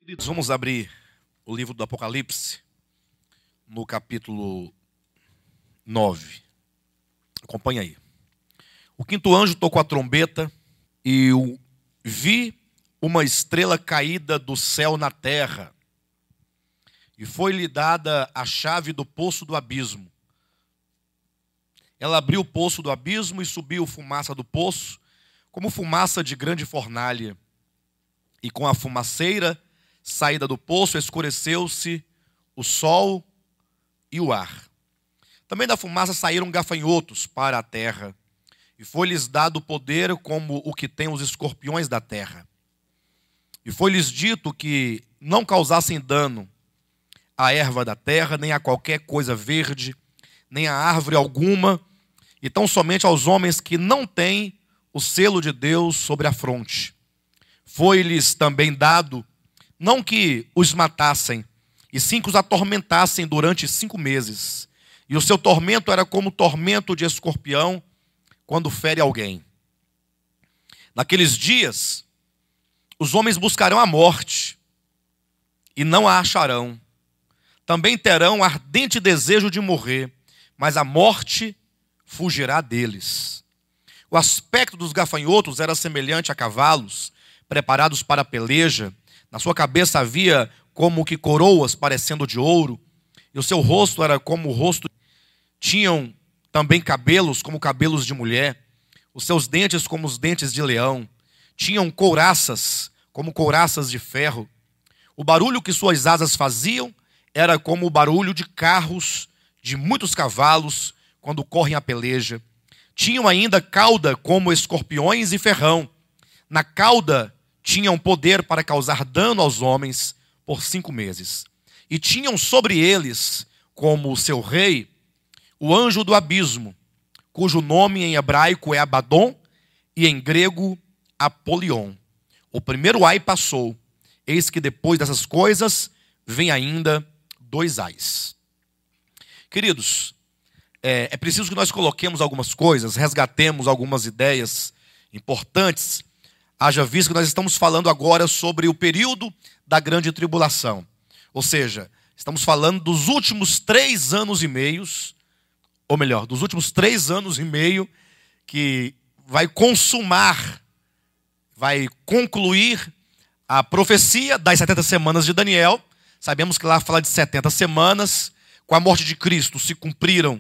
Queridos, vamos abrir o livro do Apocalipse, no capítulo 9. Acompanha aí. O quinto anjo tocou a trombeta e eu vi uma estrela caída do céu na terra. E foi-lhe dada a chave do poço do abismo. Ela abriu o poço do abismo e subiu fumaça do poço, como fumaça de grande fornalha. E com a fumaceira saída do poço, escureceu-se o sol e o ar. Também da fumaça saíram gafanhotos para a terra, e foi-lhes dado poder como o que tem os escorpiões da terra. E foi-lhes dito que não causassem dano à erva da terra, nem a qualquer coisa verde, nem a árvore alguma, e tão somente aos homens que não têm o selo de Deus sobre a fronte. Foi-lhes também dado não que os matassem, e sim que os atormentassem durante 5 meses. E o seu tormento era como o tormento de escorpião quando fere alguém. Naqueles dias, os homens buscarão a morte, e não a acharão. Também terão ardente desejo de morrer, mas a morte fugirá deles. O aspecto dos gafanhotos era semelhante a cavalos, preparados para a peleja. Na sua cabeça havia como que coroas parecendo de ouro, e o seu rosto era como o rosto. Tinham também cabelos como cabelos de mulher, os seus dentes como os dentes de leão. Tinham couraças como couraças de ferro. O barulho que suas asas faziam era como o barulho de carros de muitos cavalos quando correm a peleja. Tinham ainda cauda como escorpiões e ferrão. Na cauda tinham poder para causar dano aos homens por 5 meses. E tinham sobre eles, como seu rei, o anjo do abismo, cujo nome em hebraico é Abaddon e em grego Apolion. O primeiro ai passou, eis que depois dessas coisas vem ainda 2 ais. Queridos, é preciso que nós coloquemos algumas coisas, resgatemos algumas ideias importantes. Haja visto que nós estamos falando agora sobre o período da grande tribulação. Ou seja, estamos falando dos últimos 3 anos e meio, ou melhor, dos últimos 3 anos e meio que vai consumar, vai concluir a profecia das 70 semanas de Daniel. Sabemos que lá fala de 70 semanas. Com a morte de Cristo se cumpriram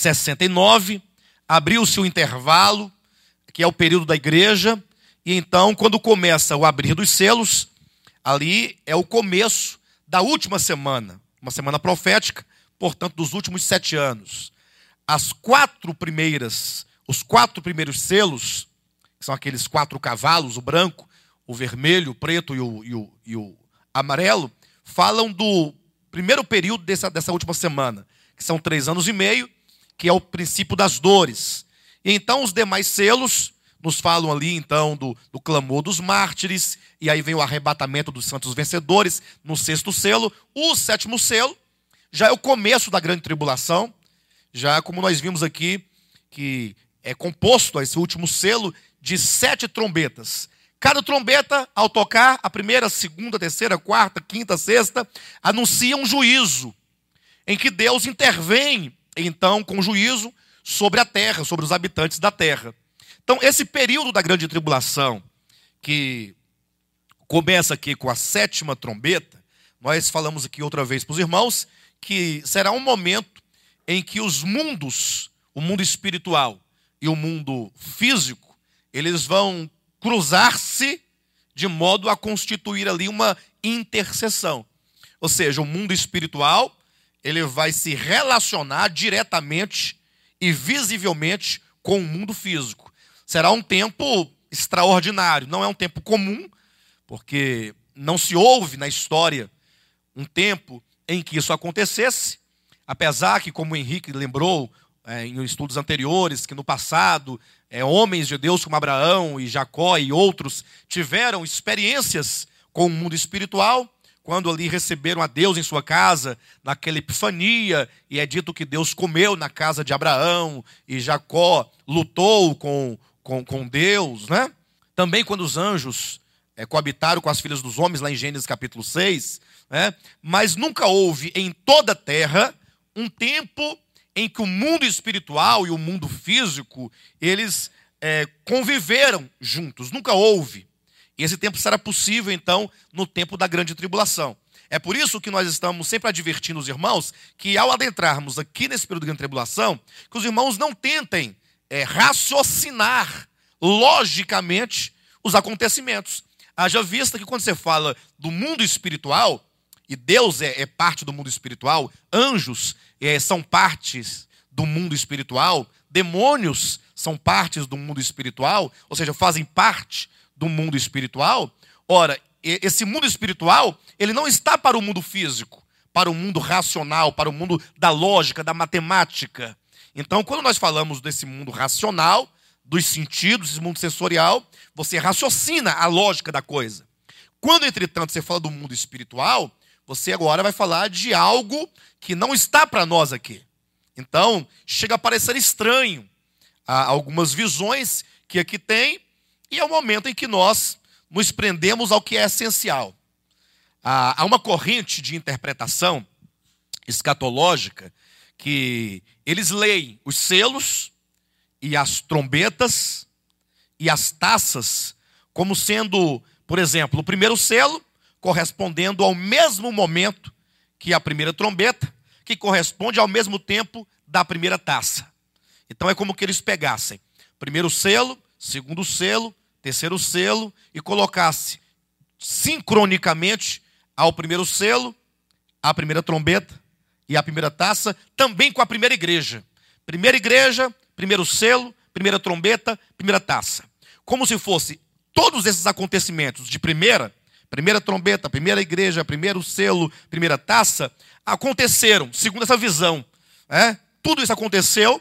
69. Abriu-se o intervalo, que é o período da igreja. E então, quando começa o abrir dos selos, ali é o começo da última semana, uma semana profética, portanto, dos últimos 7 anos. Os 4 primeiros selos, que são aqueles 4 cavalos, o branco, o vermelho, o preto e o amarelo, falam do primeiro período dessa última semana, que são 3 anos e meio, que é o princípio das dores. E então, os demais selos nos falam ali, então, do clamor dos mártires, e aí vem o arrebatamento dos santos vencedores, no 6º selo. O 7º selo já é o começo da grande tribulação, já como nós vimos aqui, que é composto esse último selo de 7 trombetas. Cada trombeta, ao tocar, a primeira, a segunda, a terceira, a quarta, a quinta, a sexta, anuncia um juízo, em que Deus intervém, então, com juízo sobre a terra, sobre os habitantes da terra. Então, esse período da grande tribulação, que começa aqui com a 7ª trombeta, nós falamos aqui outra vez para os irmãos, que será um momento em que os mundos, o mundo espiritual e o mundo físico, eles vão cruzar-se de modo a constituir ali uma interseção. Ou seja, o mundo espiritual, ele vai se relacionar diretamente e visivelmente com o mundo físico. Será um tempo extraordinário, não é um tempo comum, porque não se houve na história um tempo em que isso acontecesse, apesar que, como o Henrique lembrou em estudos anteriores, que no passado, homens de Deus como Abraão e Jacó e outros tiveram experiências com o mundo espiritual, quando ali receberam a Deus em sua casa, naquela epifania, e é dito que Deus comeu na casa de Abraão, e Jacó lutou com Deus, né? Também quando os anjos coabitaram com as filhas dos homens, lá em Gênesis capítulo 6, né? Mas nunca houve em toda a terra um tempo em que o mundo espiritual e o mundo físico, eles conviveram juntos. Nunca houve. E esse tempo será possível, então, no tempo da grande tribulação. É por isso que nós estamos sempre advertindo os irmãos que, ao adentrarmos aqui nesse período de grande tribulação, que os irmãos não tentem raciocinar logicamente os acontecimentos. Haja vista que quando você fala do mundo espiritual, e Deus é parte do mundo espiritual, anjos são partes do mundo espiritual, demônios são partes do mundo espiritual, ou seja, fazem parte do mundo espiritual. Ora, esse mundo espiritual, ele não está para o mundo físico, para o mundo racional, para o mundo da lógica, da matemática. Então, quando nós falamos desse mundo racional, dos sentidos, esse mundo sensorial, você raciocina a lógica da coisa. Quando, entretanto, você fala do mundo espiritual, você agora vai falar de algo que não está para nós aqui. Então, chega a parecer estranho algumas visões que aqui tem, e é o momento em que nós nos prendemos ao que é essencial. Há uma corrente de interpretação escatológica que eles leem os selos e as trombetas e as taças como sendo, por exemplo, o primeiro selo correspondendo ao mesmo momento que a primeira trombeta, que corresponde ao mesmo tempo da primeira taça. Então é como que eles pegassem primeiro selo, segundo selo, terceiro selo e colocasse sincronicamente ao primeiro selo, a primeira trombeta e a primeira taça, também com a primeira igreja. Primeira igreja, primeiro selo, primeira trombeta, primeira taça. Como se fosse todos esses acontecimentos de primeira trombeta, primeira igreja, primeiro selo, primeira taça, aconteceram, segundo essa visão. Tudo isso aconteceu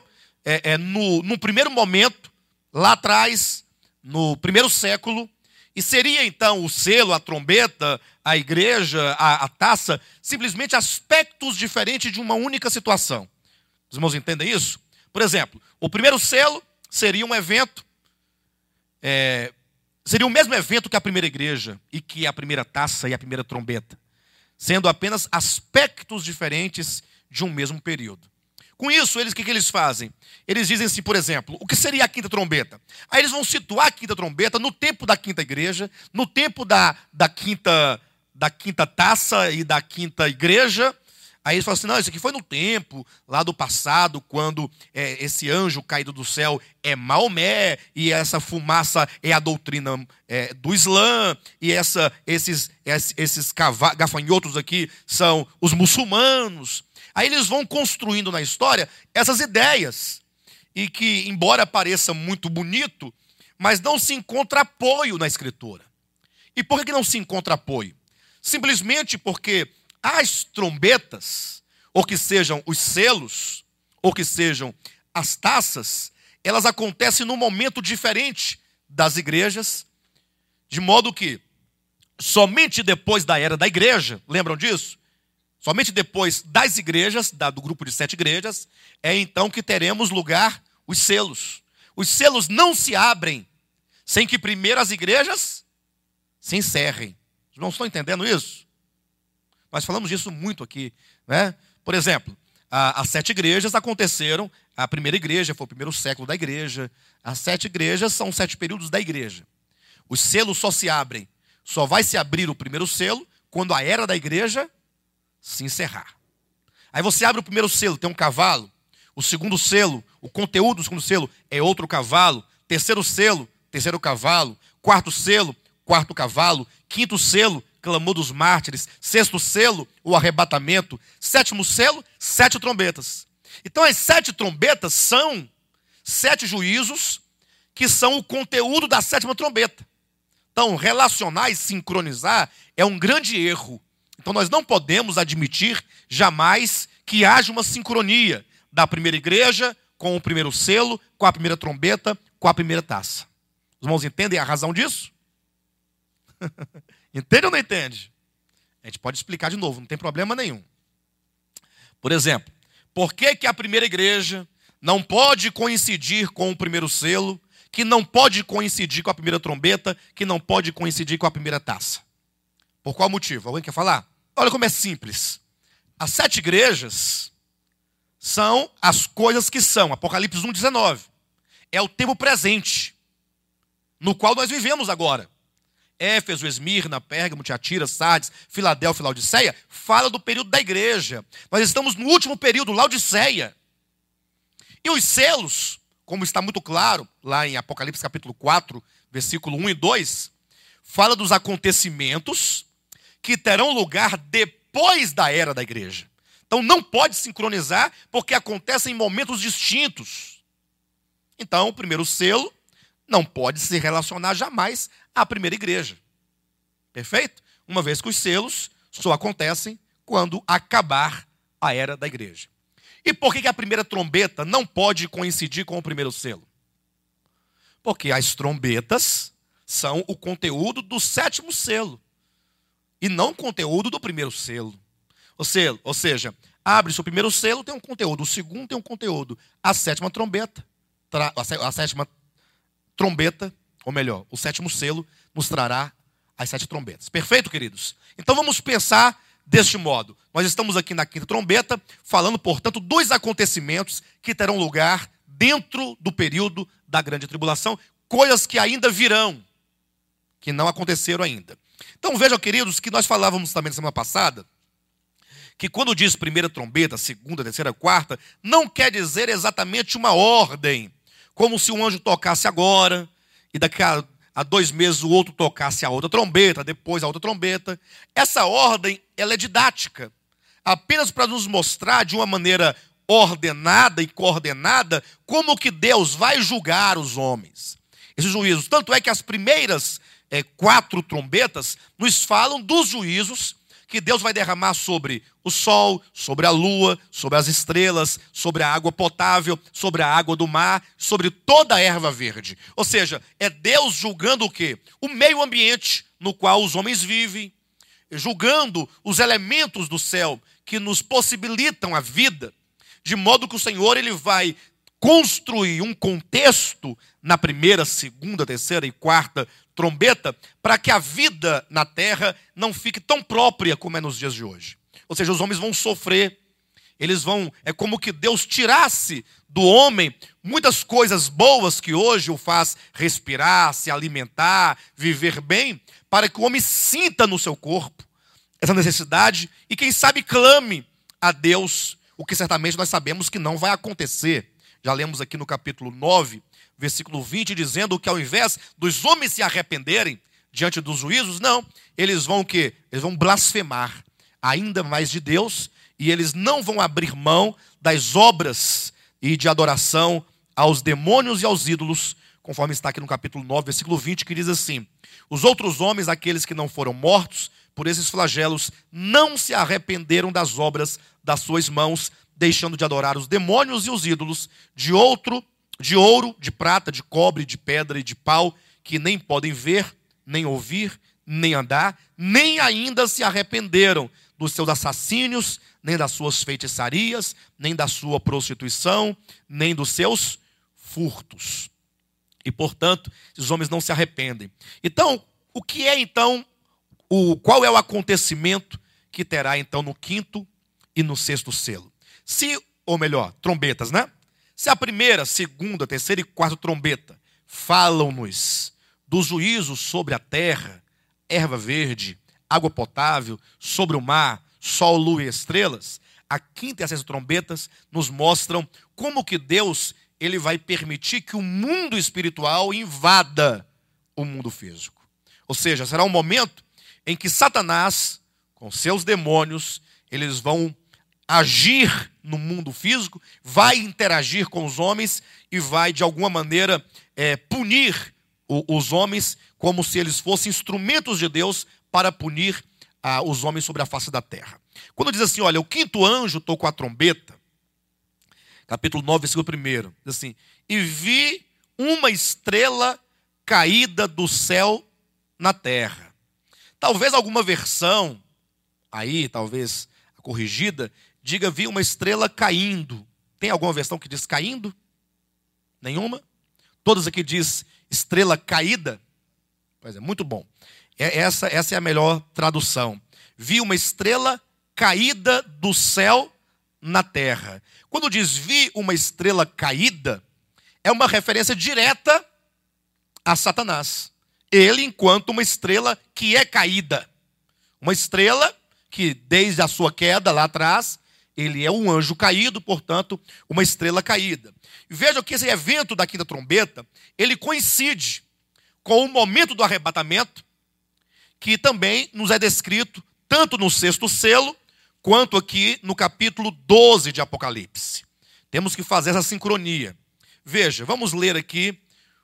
no primeiro momento, lá atrás, no primeiro século, e seria então o selo, a trombeta, a igreja, a taça, simplesmente aspectos diferentes de uma única situação. Os irmãos entendem isso? Por exemplo, o primeiro selo seria um evento, seria o mesmo evento que a primeira igreja, e que a primeira taça e a primeira trombeta, sendo apenas aspectos diferentes de um mesmo período. Com isso, o que eles fazem? Eles dizem assim, por exemplo, o que seria a quinta trombeta? Aí eles vão situar a quinta trombeta no tempo da quinta igreja, no tempo da quinta taça e da quinta igreja. Aí eles falam assim, não, isso aqui foi no tempo lá do passado, quando esse anjo caído do céu é Maomé, e essa fumaça é a doutrina do Islã, e esses gafanhotos aqui são os muçulmanos. Aí eles vão construindo na história essas ideias, e que, embora pareça muito bonito, mas não se encontra apoio na Escritura. E por que não se encontra apoio? Simplesmente porque as trombetas, ou que sejam os selos, ou que sejam as taças, elas acontecem num momento diferente das igrejas, de modo que somente depois da era da igreja, lembram disso? Somente depois das igrejas, do grupo de 7 igrejas, é então que teremos lugar os selos. Os selos não se abrem sem que primeiro as igrejas se encerrem. Os irmãos estão entendendo isso? Nós falamos disso muito aqui, né? Por exemplo, as 7 igrejas aconteceram, a primeira igreja foi o primeiro século da igreja, as 7 igrejas são 7 períodos da igreja. Os selos só se abrem, só vai se abrir o primeiro selo quando a era da igreja se encerrar. Aí você abre o primeiro selo, tem um cavalo. O segundo selo, o conteúdo do segundo selo é outro cavalo. Terceiro selo, terceiro cavalo. Quarto selo, quarto cavalo. Quinto selo, clamor dos mártires. Sexto selo, o arrebatamento. Sétimo selo, 7 trombetas. Então as 7 trombetas são 7 juízos que são o conteúdo da 7ª trombeta. Então relacionar e sincronizar é um grande erro. Então nós não podemos admitir jamais que haja uma sincronia da primeira igreja com o primeiro selo, com a primeira trombeta, com a primeira taça. Os irmãos entendem a razão disso? Entende ou não entende? A gente pode explicar de novo, não tem problema nenhum. Por exemplo, por que a primeira igreja não pode coincidir com o primeiro selo, que não pode coincidir com a primeira trombeta, que não pode coincidir com a primeira taça. Por qual motivo? Alguém quer falar? Olha como é simples. As 7 igrejas são as coisas que são. Apocalipse 1,19. É o tempo presente, no qual nós vivemos agora. Éfeso, Esmirna, Pérgamo, Tiatira, Sardes, Filadélfia e Laodiceia, fala do período da igreja. Nós estamos no último período, Laodiceia. E os selos, como está muito claro, lá em Apocalipse capítulo 4, versículo 1 e 2, fala dos acontecimentos que terão lugar depois da era da igreja. Então não pode sincronizar, porque acontecem em momentos distintos. Então, o primeiro selo não pode se relacionar jamais à primeira igreja. Perfeito? Uma vez que os selos só acontecem quando acabar a era da igreja. E por que a primeira trombeta não pode coincidir com o primeiro selo? Porque as trombetas são o conteúdo do 7º selo e não o conteúdo do primeiro selo. Ou seja, abre-se o primeiro selo, tem um conteúdo, o segundo tem um conteúdo. A 7ª trombeta, a 7ª trombeta, ou melhor, o 7º selo nos trará as 7 trombetas. Perfeito, queridos? Então vamos pensar deste modo. Nós estamos aqui na 5ª trombeta, falando, portanto, dos acontecimentos que terão lugar dentro do período da grande tribulação, coisas que ainda virão, que não aconteceram ainda. Então vejam, queridos, que nós falávamos também na semana passada, que quando diz primeira trombeta, segunda, terceira, quarta, não quer dizer exatamente uma ordem, como se um anjo tocasse agora, e daqui a 2 meses o outro tocasse a outra trombeta, depois a outra trombeta. Essa ordem, ela é didática, apenas para nos mostrar de uma maneira ordenada e coordenada como que Deus vai julgar os homens. Esses juízos, tanto é que as primeiras 4 trombetas nos falam dos juízos que Deus vai derramar sobre o sol, sobre a lua, sobre as estrelas, sobre a água potável, sobre a água do mar, sobre toda a erva verde. Ou seja, é Deus julgando o quê? O meio ambiente no qual os homens vivem, julgando os elementos do céu que nos possibilitam a vida, de modo que o Senhor ele vai construir um contexto na primeira, segunda, terceira e quarta trombeta, para que a vida na terra não fique tão própria como é nos dias de hoje. Ou seja, os homens vão sofrer, é como que Deus tirasse do homem muitas coisas boas que hoje o faz respirar, se alimentar, viver bem, para que o homem sinta no seu corpo essa necessidade e quem sabe clame a Deus, o que certamente nós sabemos que não vai acontecer. Já lemos aqui no capítulo 9, versículo 20, dizendo que ao invés dos homens se arrependerem diante dos juízos, não, eles vão o quê? Eles vão blasfemar ainda mais de Deus e eles não vão abrir mão das obras e de adoração aos demônios e aos ídolos, conforme está aqui no capítulo 9, versículo 20, que diz assim: os outros homens, aqueles que não foram mortos por esses flagelos, não se arrependeram das obras das suas mãos, deixando de adorar os demônios e os ídolos de ouro, de prata, de cobre, de pedra e de pau, que nem podem ver, nem ouvir, nem andar, nem ainda se arrependeram dos seus assassínios, nem das suas feitiçarias, nem da sua prostituição, nem dos seus furtos. E, portanto, esses homens não se arrependem. Então, o que é então, qual é o acontecimento que terá então no 5º e no 6º selo? Ou melhor, trombetas, né? Se a primeira, segunda, terceira e quarta trombeta falam-nos dos juízos sobre a terra, erva verde, água potável, sobre o mar, sol, lua e estrelas, a 5ª e a 6ª trombetas nos mostram como que Deus ele vai permitir que o mundo espiritual invada o mundo físico. Ou seja, será um momento em que Satanás, com seus demônios, eles vão agir no mundo físico, vai interagir com os homens e vai, de alguma maneira, punir os homens como se eles fossem instrumentos de Deus para punir os homens sobre a face da terra. Quando diz assim, olha, o 5º anjo tocou a trombeta, capítulo 9, versículo 1, diz assim: e vi uma estrela caída do céu na terra. Talvez alguma versão, aí, talvez a corrigida, diga, vi uma estrela caindo. Tem alguma versão que diz caindo? Nenhuma? Todas aqui diz estrela caída. Pois é, muito bom. Essa é a melhor tradução. Vi uma estrela caída do céu na terra. Quando diz vi uma estrela caída, é uma referência direta a Satanás. Ele enquanto uma estrela que é caída. Uma estrela que desde a sua queda lá atrás, ele é um anjo caído, portanto, uma estrela caída. Veja que esse evento da quinta trombeta, ele coincide com o momento do arrebatamento, que também nos é descrito tanto no sexto selo, quanto aqui no capítulo 12 de Apocalipse. Temos que fazer essa sincronia. Veja, vamos ver aqui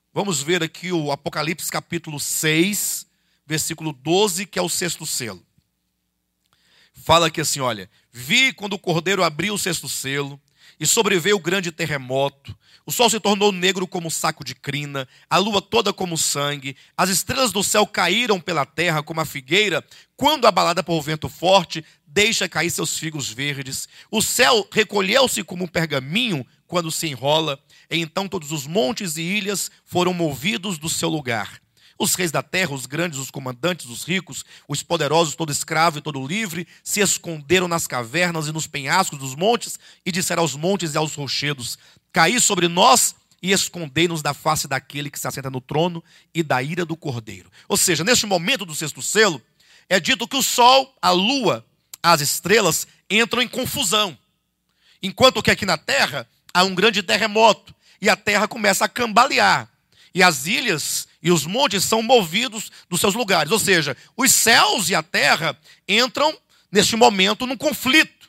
o Apocalipse capítulo 6, versículo 12, que é o sexto selo. Fala aqui assim, olha, vi quando o cordeiro abriu o sexto selo, e sobreveio o grande terremoto, o sol se tornou negro como um saco de crina, a lua toda como sangue, as estrelas do céu caíram pela terra como a figueira, quando abalada por vento forte, deixa cair seus figos verdes. O céu recolheu-se como um pergaminho quando se enrola, e então todos os montes e ilhas foram movidos do seu lugar. Os reis da terra, os grandes, os comandantes, os ricos, os poderosos, todo escravo e todo livre, se esconderam nas cavernas e nos penhascos dos montes, e disseram aos montes e aos rochedos, caí sobre nós e escondei-nos da face daquele que se assenta no trono e da ira do cordeiro. Ou seja, neste momento do sexto selo, é dito que o sol, a lua, as estrelas entram em confusão. Enquanto que aqui na terra há um grande terremoto e a terra começa a cambalear. E as ilhas e os montes são movidos dos seus lugares. Ou seja, os céus e a terra entram, neste momento, num conflito.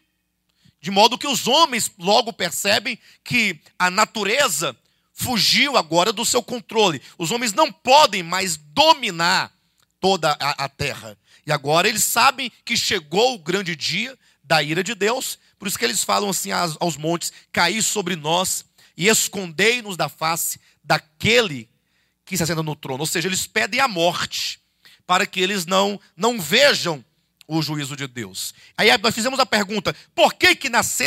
De modo que os homens logo percebem que a natureza fugiu agora do seu controle. Os homens não podem mais dominar toda a terra. E agora eles sabem que chegou o grande dia da ira de Deus. Por isso que eles falam assim aos montes, caí sobre nós e escondei-nos da face daquele que se assenta no trono. Ou seja, eles pedem a morte, para que eles não vejam o juízo de Deus. Aí nós fizemos a pergunta, por que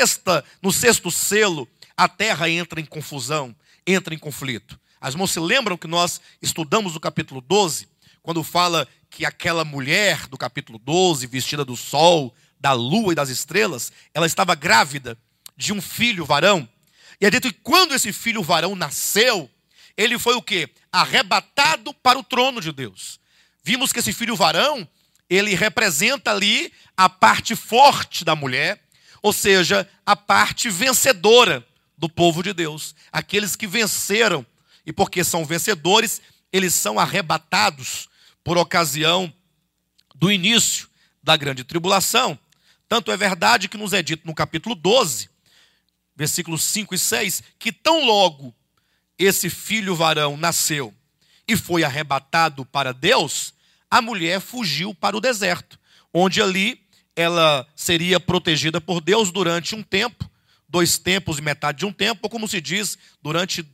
no sexto selo, a terra entra em confusão, entra em conflito? As irmãos se lembram que nós estudamos o capítulo 12, quando fala que aquela mulher do capítulo 12, vestida do sol, da lua e das estrelas, ela estava grávida de um filho varão. E é dito que quando esse filho varão nasceu, ele foi o quê? Arrebatado para o trono de Deus. Vimos que esse filho varão, ele representa ali a parte forte da mulher, ou seja, a parte vencedora do povo de Deus. Aqueles que venceram, e porque são vencedores, eles são arrebatados por ocasião do início da grande tribulação. Tanto é verdade que nos é dito no capítulo 12, versículos 5 e 6, que tão logo esse filho varão nasceu e foi arrebatado para Deus, a mulher fugiu para o deserto, onde ali ela seria protegida por Deus durante um tempo, 2 tempos e metade de um tempo, ou como se diz, durante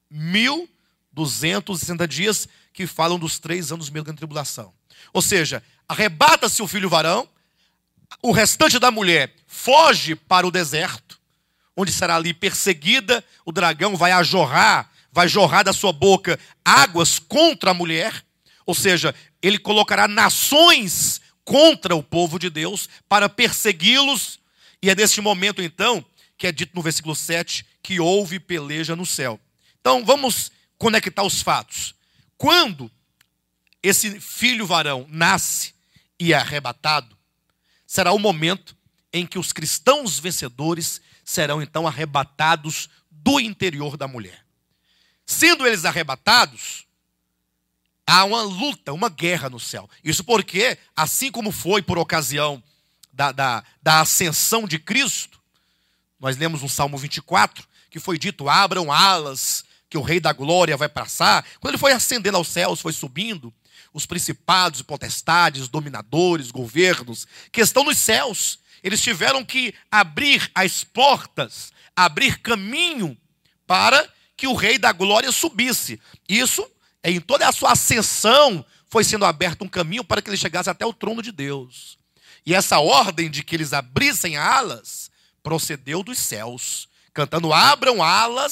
1260 dias, que falam dos 3 anos meio da tribulação. Ou seja, arrebata-se o filho varão, o restante da mulher foge para o deserto, onde será ali perseguida, o dragão vai jorrar da sua boca águas contra a mulher, ou seja, ele colocará nações contra o povo de Deus para persegui-los, e é neste momento então, que é dito no versículo 7, que houve peleja no céu. Então vamos conectar os fatos. Quando esse filho varão nasce e é arrebatado, será o momento em que os cristãos vencedores serão então arrebatados do interior da mulher. Sendo eles arrebatados, há uma luta, uma guerra no céu. Isso porque, assim como foi por ocasião da ascensão de Cristo, nós lemos no Salmo 24, que foi dito, abram alas, que o Rei da Glória vai passar. Quando ele foi ascendendo aos céus, foi subindo, os principados, potestades, dominadores, governos, que estão nos céus, eles tiveram que abrir as portas, abrir caminho para que o Rei da Glória subisse. Isso, em toda a sua ascensão, foi sendo aberto um caminho para que ele chegasse até o trono de Deus. E essa ordem de que eles abrissem alas, procedeu dos céus, cantando, abram alas,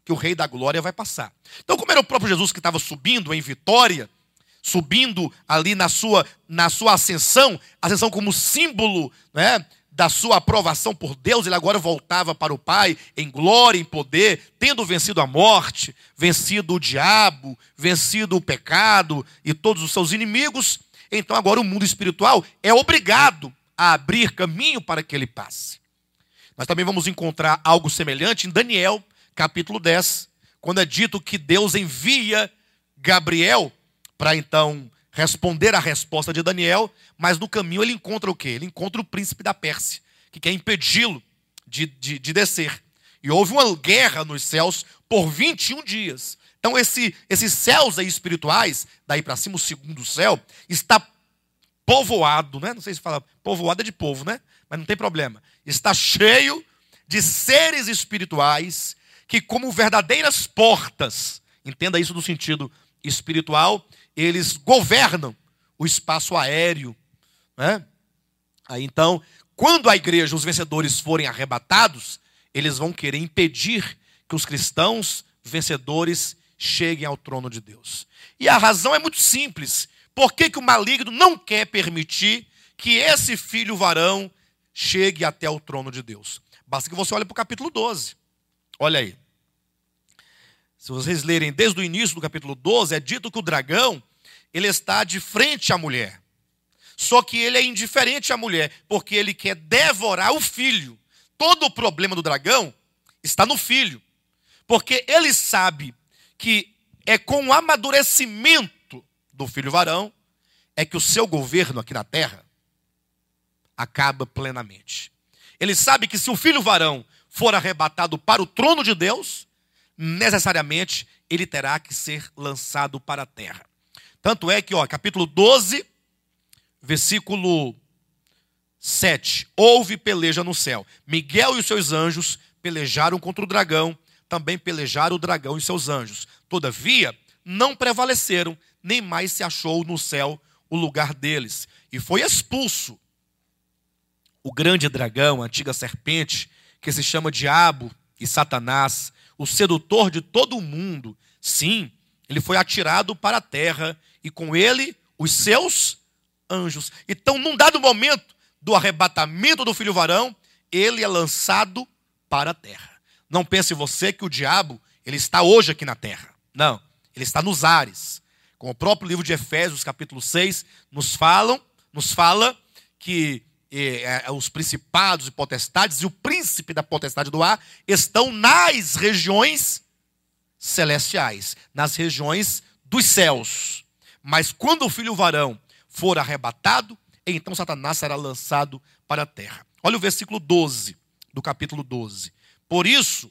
que o Rei da Glória vai passar. Então, como era o próprio Jesus que estava subindo em vitória, subindo ali na sua ascensão como símbolo, né, da sua aprovação por Deus, ele agora voltava para o Pai em glória, em poder, tendo vencido a morte, vencido o diabo, vencido o pecado e todos os seus inimigos. Então agora o mundo espiritual é obrigado a abrir caminho para que ele passe. Nós também vamos encontrar algo semelhante em Daniel, capítulo 10, quando é dito que Deus envia Gabriel para então responder a resposta de Daniel, mas no caminho ele encontra o quê? Ele encontra o príncipe da Pérsia, que quer impedi-lo de descer. E houve uma guerra nos céus por 21 dias. Então esses céus aí espirituais, daí para cima o segundo céu, está povoado, né? Não sei se fala, povoado é de povo, né? Mas não tem problema. Está cheio de seres espirituais que, como verdadeiras portas, entenda isso no sentido espiritual, eles governam o espaço aéreo, né? Aí então, quando a igreja, os vencedores forem arrebatados, eles vão querer impedir que os cristãos vencedores cheguem ao trono de Deus. E a razão é muito simples. Por que o maligno não quer permitir que esse filho varão chegue até o trono de Deus? Basta que você olhe para o capítulo 12. Olha aí. Se vocês lerem desde o início do capítulo 12, é dito que o dragão, ele está de frente à mulher. Só que ele é indiferente à mulher, porque ele quer devorar o filho. Todo o problema do dragão está no filho. Porque ele sabe que é com o amadurecimento do filho varão é que o seu governo aqui na terra acaba plenamente. Ele sabe que se o filho varão for arrebatado para o trono de Deus, necessariamente ele terá que ser lançado para a terra. Tanto é que, capítulo 12, versículo 7. Houve peleja no céu. Miguel e os seus anjos pelejaram contra o dragão, também pelejaram o dragão e seus anjos. Todavia, não prevaleceram, nem mais se achou no céu o lugar deles. E foi expulso o grande dragão, a antiga serpente, que se chama Diabo e Satanás, o sedutor de todo o mundo. Sim, ele foi atirado para a terra e com ele os seus anjos. Então, num dado momento do arrebatamento do filho varão, ele é lançado para a terra. Não pense você que o diabo ele está hoje aqui na terra. Não, ele está nos ares. Como o próprio livro de Efésios, capítulo 6, nos fala que os principados e potestades e o príncipe da potestade do ar estão nas regiões celestiais, nas regiões dos céus. Mas quando o filho varão for arrebatado, então Satanás será lançado para a terra. Olha o versículo 12 do capítulo 12. Por isso,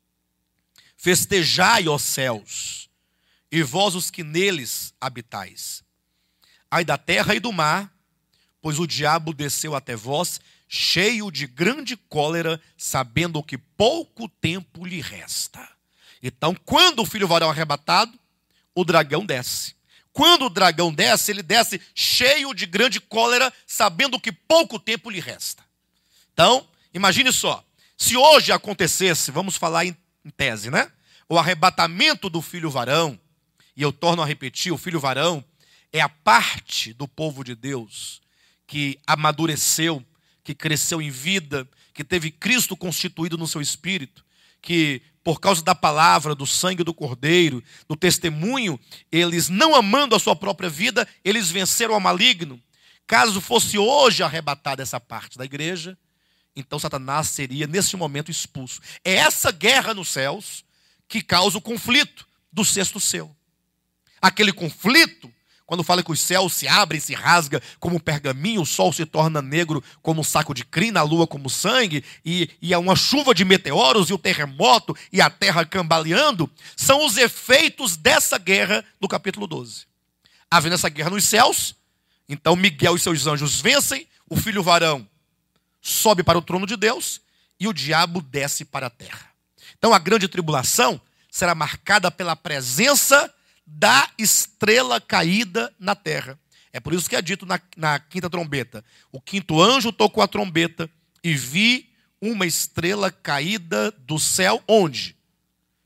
festejai, ó céus, e vós os que neles habitais. Ai da terra e do mar, pois o diabo desceu até vós, cheio de grande cólera, sabendo que pouco tempo lhe resta. Então, quando o filho varão é arrebatado, o dragão desce. Quando o dragão desce, ele desce cheio de grande cólera, sabendo que pouco tempo lhe resta. Então, imagine só, se hoje acontecesse, vamos falar em tese, né? O arrebatamento do filho varão, e eu torno a repetir, o filho varão é a parte do povo de Deus que amadureceu, que cresceu em vida, que teve Cristo constituído no seu espírito, que por causa da palavra, do sangue do Cordeiro, do testemunho, eles não amando a sua própria vida, eles venceram o maligno. Caso fosse hoje arrebatada essa parte da igreja, então Satanás seria nesse momento expulso. É essa guerra nos céus que causa o conflito do sexto selo. Aquele conflito, quando fala que os céus se abrem, se rasga como um pergaminho, o sol se torna negro como um saco de crina, a lua como sangue, e há uma chuva de meteoros, e o terremoto, e a terra cambaleando, são os efeitos dessa guerra no capítulo 12. Havendo essa guerra nos céus, então Miguel e seus anjos vencem, o filho varão sobe para o trono de Deus, e o diabo desce para a terra. Então a grande tribulação será marcada pela presença da estrela caída na terra. É por isso que é dito na quinta trombeta. O quinto anjo tocou a trombeta e vi uma estrela caída do céu. Onde?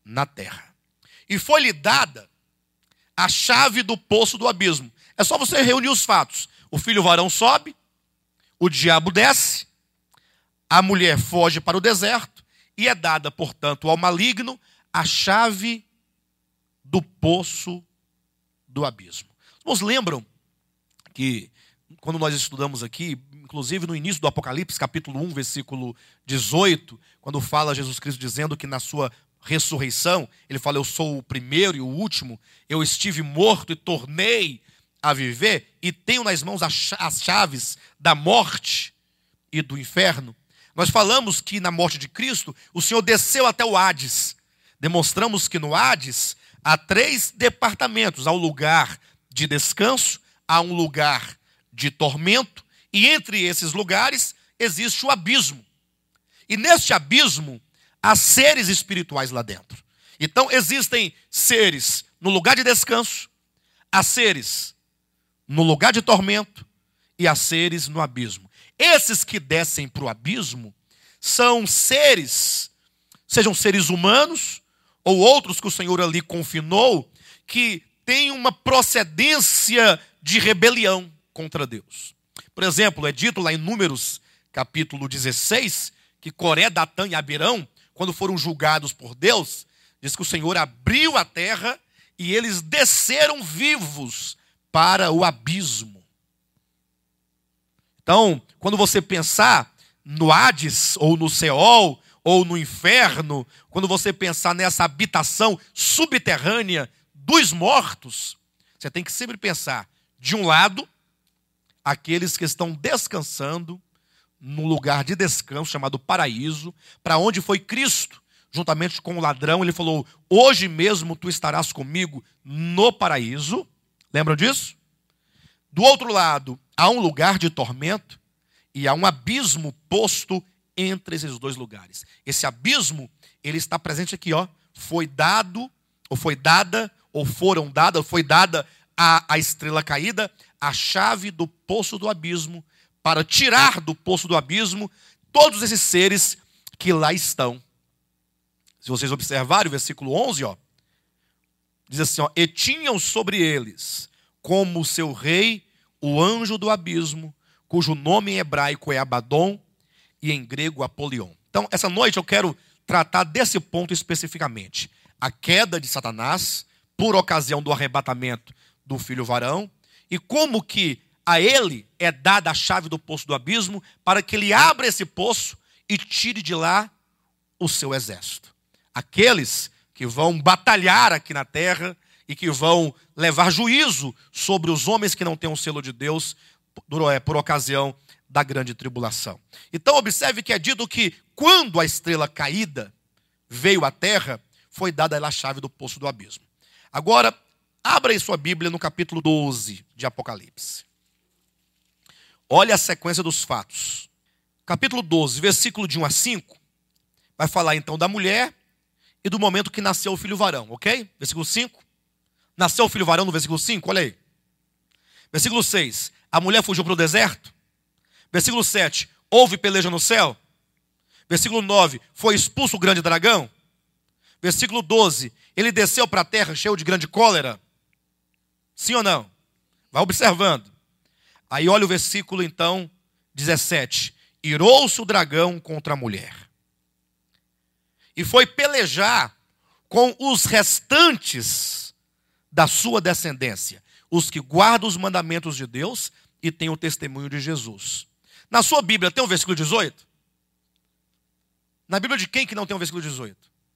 na terra. E foi-lhe dada a chave do poço do abismo. É só você reunir os fatos. O filho varão sobe, o diabo desce, a mulher foge para o deserto, e é dada, portanto, ao maligno a chave do poço do abismo. Vocês lembram que, quando nós estudamos aqui, inclusive no início do Apocalipse, capítulo 1, versículo 18, quando fala Jesus Cristo dizendo que na sua ressurreição, ele fala, eu sou o primeiro e o último, eu estive morto e tornei a viver, e tenho nas mãos as chaves da morte e do inferno. Nós falamos que na morte de Cristo, o Senhor desceu até o Hades. Demonstramos que no Hades há 3 departamentos. Há um lugar de descanso, há um lugar de tormento, e entre esses lugares existe o abismo. E neste abismo há seres espirituais lá dentro. Então existem seres no lugar de descanso, há seres no lugar de tormento e há seres no abismo. Esses que descem para o abismo são seres, sejam seres humanos ou outros que o Senhor ali confinou, que têm uma procedência de rebelião contra Deus. Por exemplo, é dito lá em Números, capítulo 16, que Coré, Datã e Abirão, quando foram julgados por Deus, diz que o Senhor abriu a terra e eles desceram vivos para o abismo. Então, quando você pensar no Hades, ou no Seol, ou no inferno, quando você pensar nessa habitação subterrânea dos mortos, você tem que sempre pensar, de um lado, aqueles que estão descansando num lugar de descanso chamado paraíso, para onde foi Cristo, juntamente com o ladrão, ele falou, hoje mesmo tu estarás comigo no paraíso. Lembram disso? Do outro lado, há um lugar de tormento e há um abismo posto entre esses dois lugares. Esse abismo, ele está presente aqui, ó. Foi dada à estrela caída a chave do poço do abismo para tirar do poço do abismo todos esses seres que lá estão. Se vocês observarem o versículo 11, ó, diz assim, ó, e tinham sobre eles como seu rei o anjo do abismo, cujo nome em hebraico é Abaddon e em grego Apolion. Então, essa noite eu quero tratar desse ponto especificamente. A queda de Satanás por ocasião do arrebatamento do filho varão e como que a ele é dada a chave do poço do abismo para que ele abra esse poço e tire de lá o seu exército. Aqueles que vão batalhar aqui na terra e que vão levar juízo sobre os homens que não têm um selo de Deus por ocasião da grande tribulação. Então observe que é dito que quando a estrela caída veio à terra, foi dada a ela a chave do poço do abismo. Agora, abra aí sua Bíblia no capítulo 12 de Apocalipse. Olha a sequência dos fatos. Capítulo 12, versículo de 1 a 5, vai falar então da mulher e do momento que nasceu o filho varão, ok? Versículo 5. Nasceu o filho varão no versículo 5, olha aí. Versículo 6, a mulher fugiu para o deserto. Versículo 7, houve peleja no céu. Versículo 9, foi expulso o grande dragão. Versículo 12, ele desceu para a terra cheio de grande cólera. Sim ou não? Vai observando. Aí olha o versículo então 17. Irou-se o dragão contra a mulher. E foi pelejar com os restantes da sua descendência, os que guardam os mandamentos de Deus e têm o testemunho de Jesus. Na sua Bíblia tem o versículo 18? Na Bíblia de quem que não tem o versículo 18?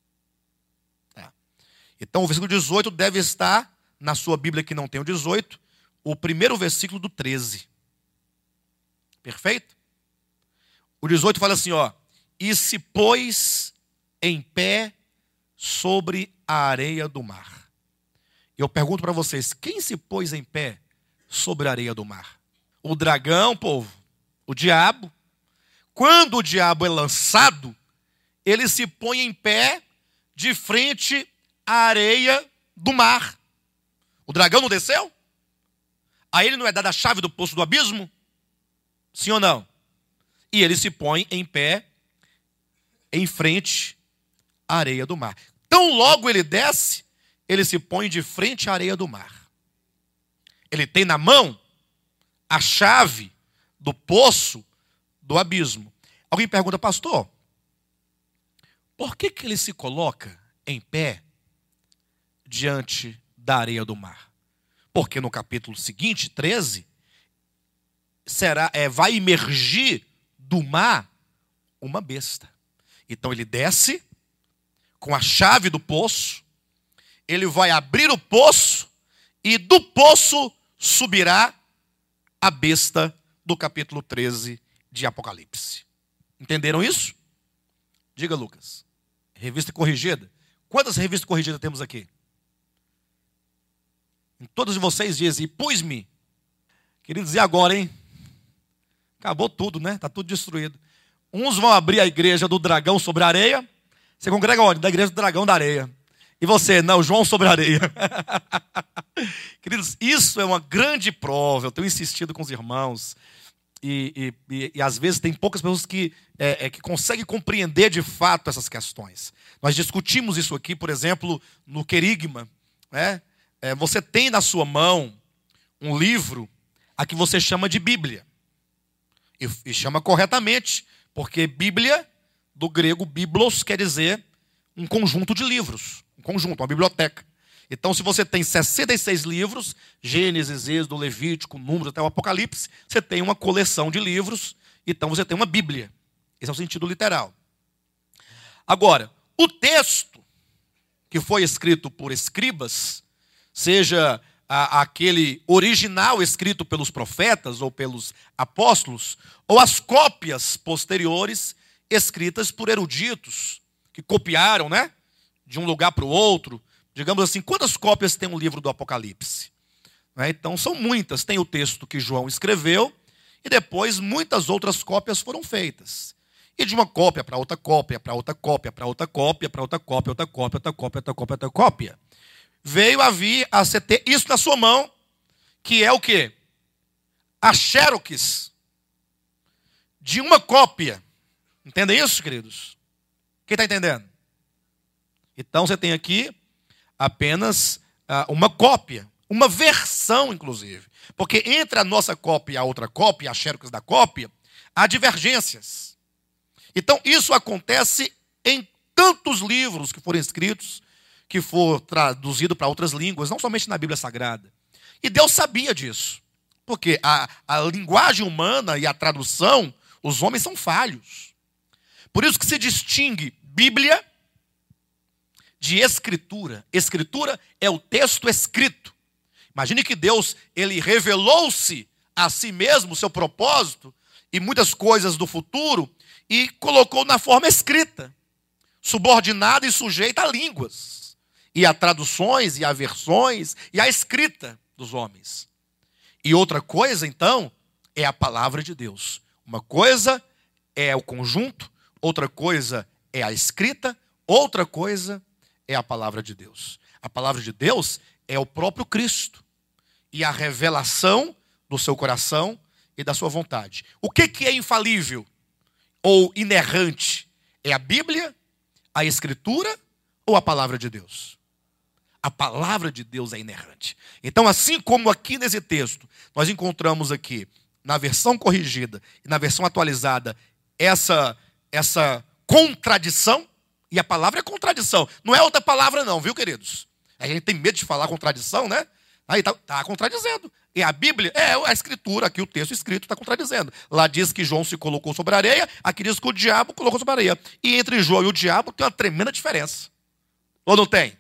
Então o versículo 18 deve estar na sua Bíblia que não tem o 18, o primeiro versículo do 13. Perfeito? O 18 fala assim, ó, e se pôs em pé sobre a areia do mar. Eu pergunto para vocês, quem se pôs em pé sobre a areia do mar? O dragão, povo, o diabo. Quando o diabo é lançado, ele se põe em pé de frente à areia do mar. O dragão não desceu? A ele não é dada a chave do poço do abismo? Sim ou não? E ele se põe em pé em frente à areia do mar. tão logo ele desce, ele se põe de frente à areia do mar. Ele tem na mão a chave do poço do abismo. Alguém pergunta, pastor, por que ele se coloca em pé diante da areia do mar? Porque no capítulo seguinte, 13, vai emergir do mar uma besta. Então ele desce com a chave do poço, ele vai abrir o poço e do poço subirá a besta do capítulo 13 de Apocalipse. Entenderam isso? Diga, Lucas. Revista corrigida. Quantas revistas corrigidas temos aqui? Em todas de vocês dizem, pus-me. Queridos, e agora, hein? Acabou tudo, né? Está tudo destruído. Uns vão abrir a igreja do dragão sobre a areia. Você congrega onde? Da igreja do dragão da areia. E você? Não, João sobre a areia. Queridos, isso é uma grande prova. Eu tenho insistido com os irmãos. E às vezes tem poucas pessoas que conseguem compreender de fato essas questões. Nós discutimos isso aqui, por exemplo, no Querigma. Você tem na sua mão um livro a que você chama de Bíblia. E chama corretamente, porque Bíblia, do grego biblos, quer dizer um conjunto de livros. Um conjunto, uma biblioteca. Então, se você tem 66 livros, Gênesis, Êxodo, Levítico, Números, até o Apocalipse, você tem uma coleção de livros, então você tem uma Bíblia. Esse é o sentido literal. Agora, o texto que foi escrito por escribas, seja aquele original escrito pelos profetas ou pelos apóstolos, ou as cópias posteriores escritas por eruditos, que copiaram, né, de um lugar para o outro. Digamos assim, quantas cópias tem um livro do Apocalipse? Então, são muitas. Tem o texto que João escreveu e depois muitas outras cópias foram feitas. E de uma cópia para outra cópia, para outra cópia, para outra cópia, para outra cópia, outra cópia, outra cópia, outra cópia, outra cópia. Veio a vir a você ter isso na sua mão, que é o quê? A xerox de uma cópia. Entendem isso, queridos? Quem está entendendo? Então, você tem aqui apenas uma cópia, uma versão, inclusive. Porque entre a nossa cópia e a outra cópia, a xerox da cópia, há divergências. Então, isso acontece em tantos livros que foram escritos, que for traduzido para outras línguas, não somente na Bíblia Sagrada. E Deus sabia disso. Porque a linguagem humana e a tradução, os homens são falhos. Por isso que se distingue Bíblia de escritura. Escritura é o texto escrito. Imagine que Deus, ele revelou-se a si mesmo, o seu propósito, e muitas coisas do futuro, e colocou na forma escrita, subordinada e sujeita a línguas, e a traduções, e a versões, e a escrita dos homens. E outra coisa, então, é a palavra de Deus. Uma coisa é o conjunto, outra coisa é a escrita, outra coisa é a palavra de Deus. A palavra de Deus é o próprio Cristo e a revelação do seu coração e da sua vontade. O que é infalível ou inerrante? É a Bíblia, a Escritura ou a palavra de Deus? A palavra de Deus é inerrante. Então, assim como aqui nesse texto, nós encontramos aqui, na versão corrigida e na versão atualizada, essa contradição. E a palavra é contradição. Não é outra palavra não, viu, queridos? A gente tem medo de falar contradição, né? Aí está contradizendo. E a Bíblia, a escritura, aqui o texto escrito está contradizendo. Lá diz que João se colocou sobre a areia, aqui diz que o diabo colocou sobre a areia. E entre João e o diabo tem uma tremenda diferença. Ou não tem?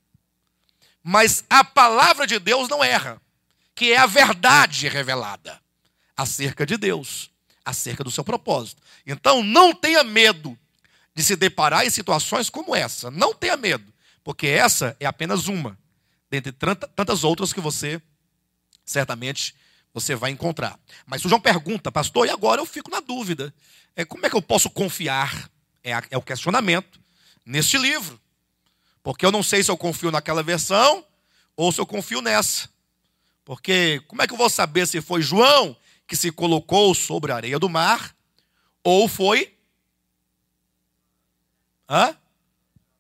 Mas a palavra de Deus não erra, que é a verdade revelada acerca de Deus, acerca do seu propósito. Então, não tenha medo de se deparar em situações como essa. Não tenha medo, porque essa é apenas uma, dentre tantas outras que você, certamente, você vai encontrar. Mas o João pergunta, pastor, e agora eu fico na dúvida. Como é que eu posso confiar? É o questionamento neste livro. Porque eu não sei se eu confio naquela versão ou se eu confio nessa. Porque como é que eu vou saber se foi João que se colocou sobre a areia do mar ou foi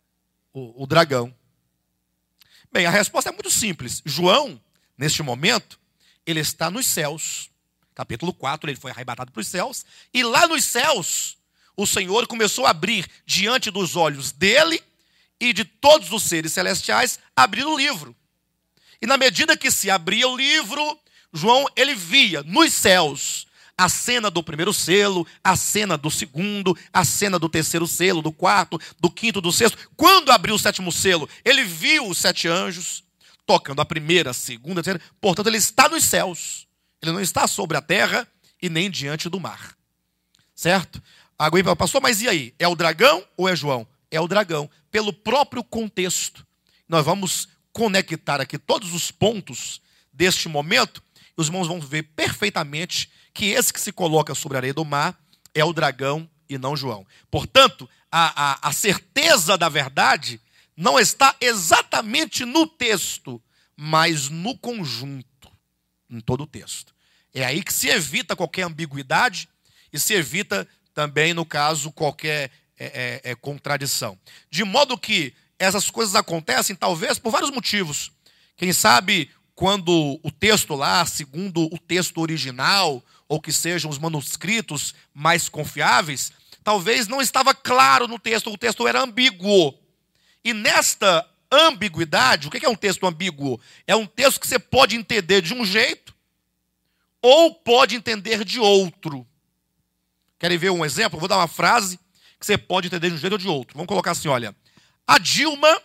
o dragão? Bem, a resposta é muito simples. João, neste momento, ele está nos céus. Capítulo 4, ele foi arrebatado para os céus. E lá nos céus, o Senhor começou a abrir diante dos olhos dele e de todos os seres celestiais, abrir o livro. E na medida que se abria o livro, João, ele via nos céus a cena do primeiro selo, a cena do segundo, a cena do terceiro selo, do quarto, do quinto, do sexto. Quando abriu o sétimo selo, ele viu os 7 anjos tocando a primeira, a segunda, a terceira. Portanto, ele está nos céus. Ele não está sobre a terra e nem diante do mar. Certo? Alguém fala, pastor, mas e aí? É o dragão ou é João? É o dragão. Pelo próprio contexto. Nós vamos conectar aqui todos os pontos deste momento. E os irmãos vão ver perfeitamente que esse que se coloca sobre a areia do mar é o dragão e não João. Portanto, a certeza da verdade não está exatamente no texto, mas no conjunto, em todo o texto. É aí que se evita qualquer ambiguidade e se evita também, no caso, qualquer contradição. De modo que essas coisas acontecem, talvez, por vários motivos. Quem sabe, quando o texto lá, segundo o texto original, ou que sejam os manuscritos mais confiáveis, talvez não estava claro no texto, o texto era ambíguo. E nesta ambiguidade, o que é um texto ambíguo? É um texto que você pode entender de um jeito, ou pode entender de outro. Querem ver um exemplo? Vou dar uma frase que você pode entender de um jeito ou de outro. Vamos colocar assim, olha. A Dilma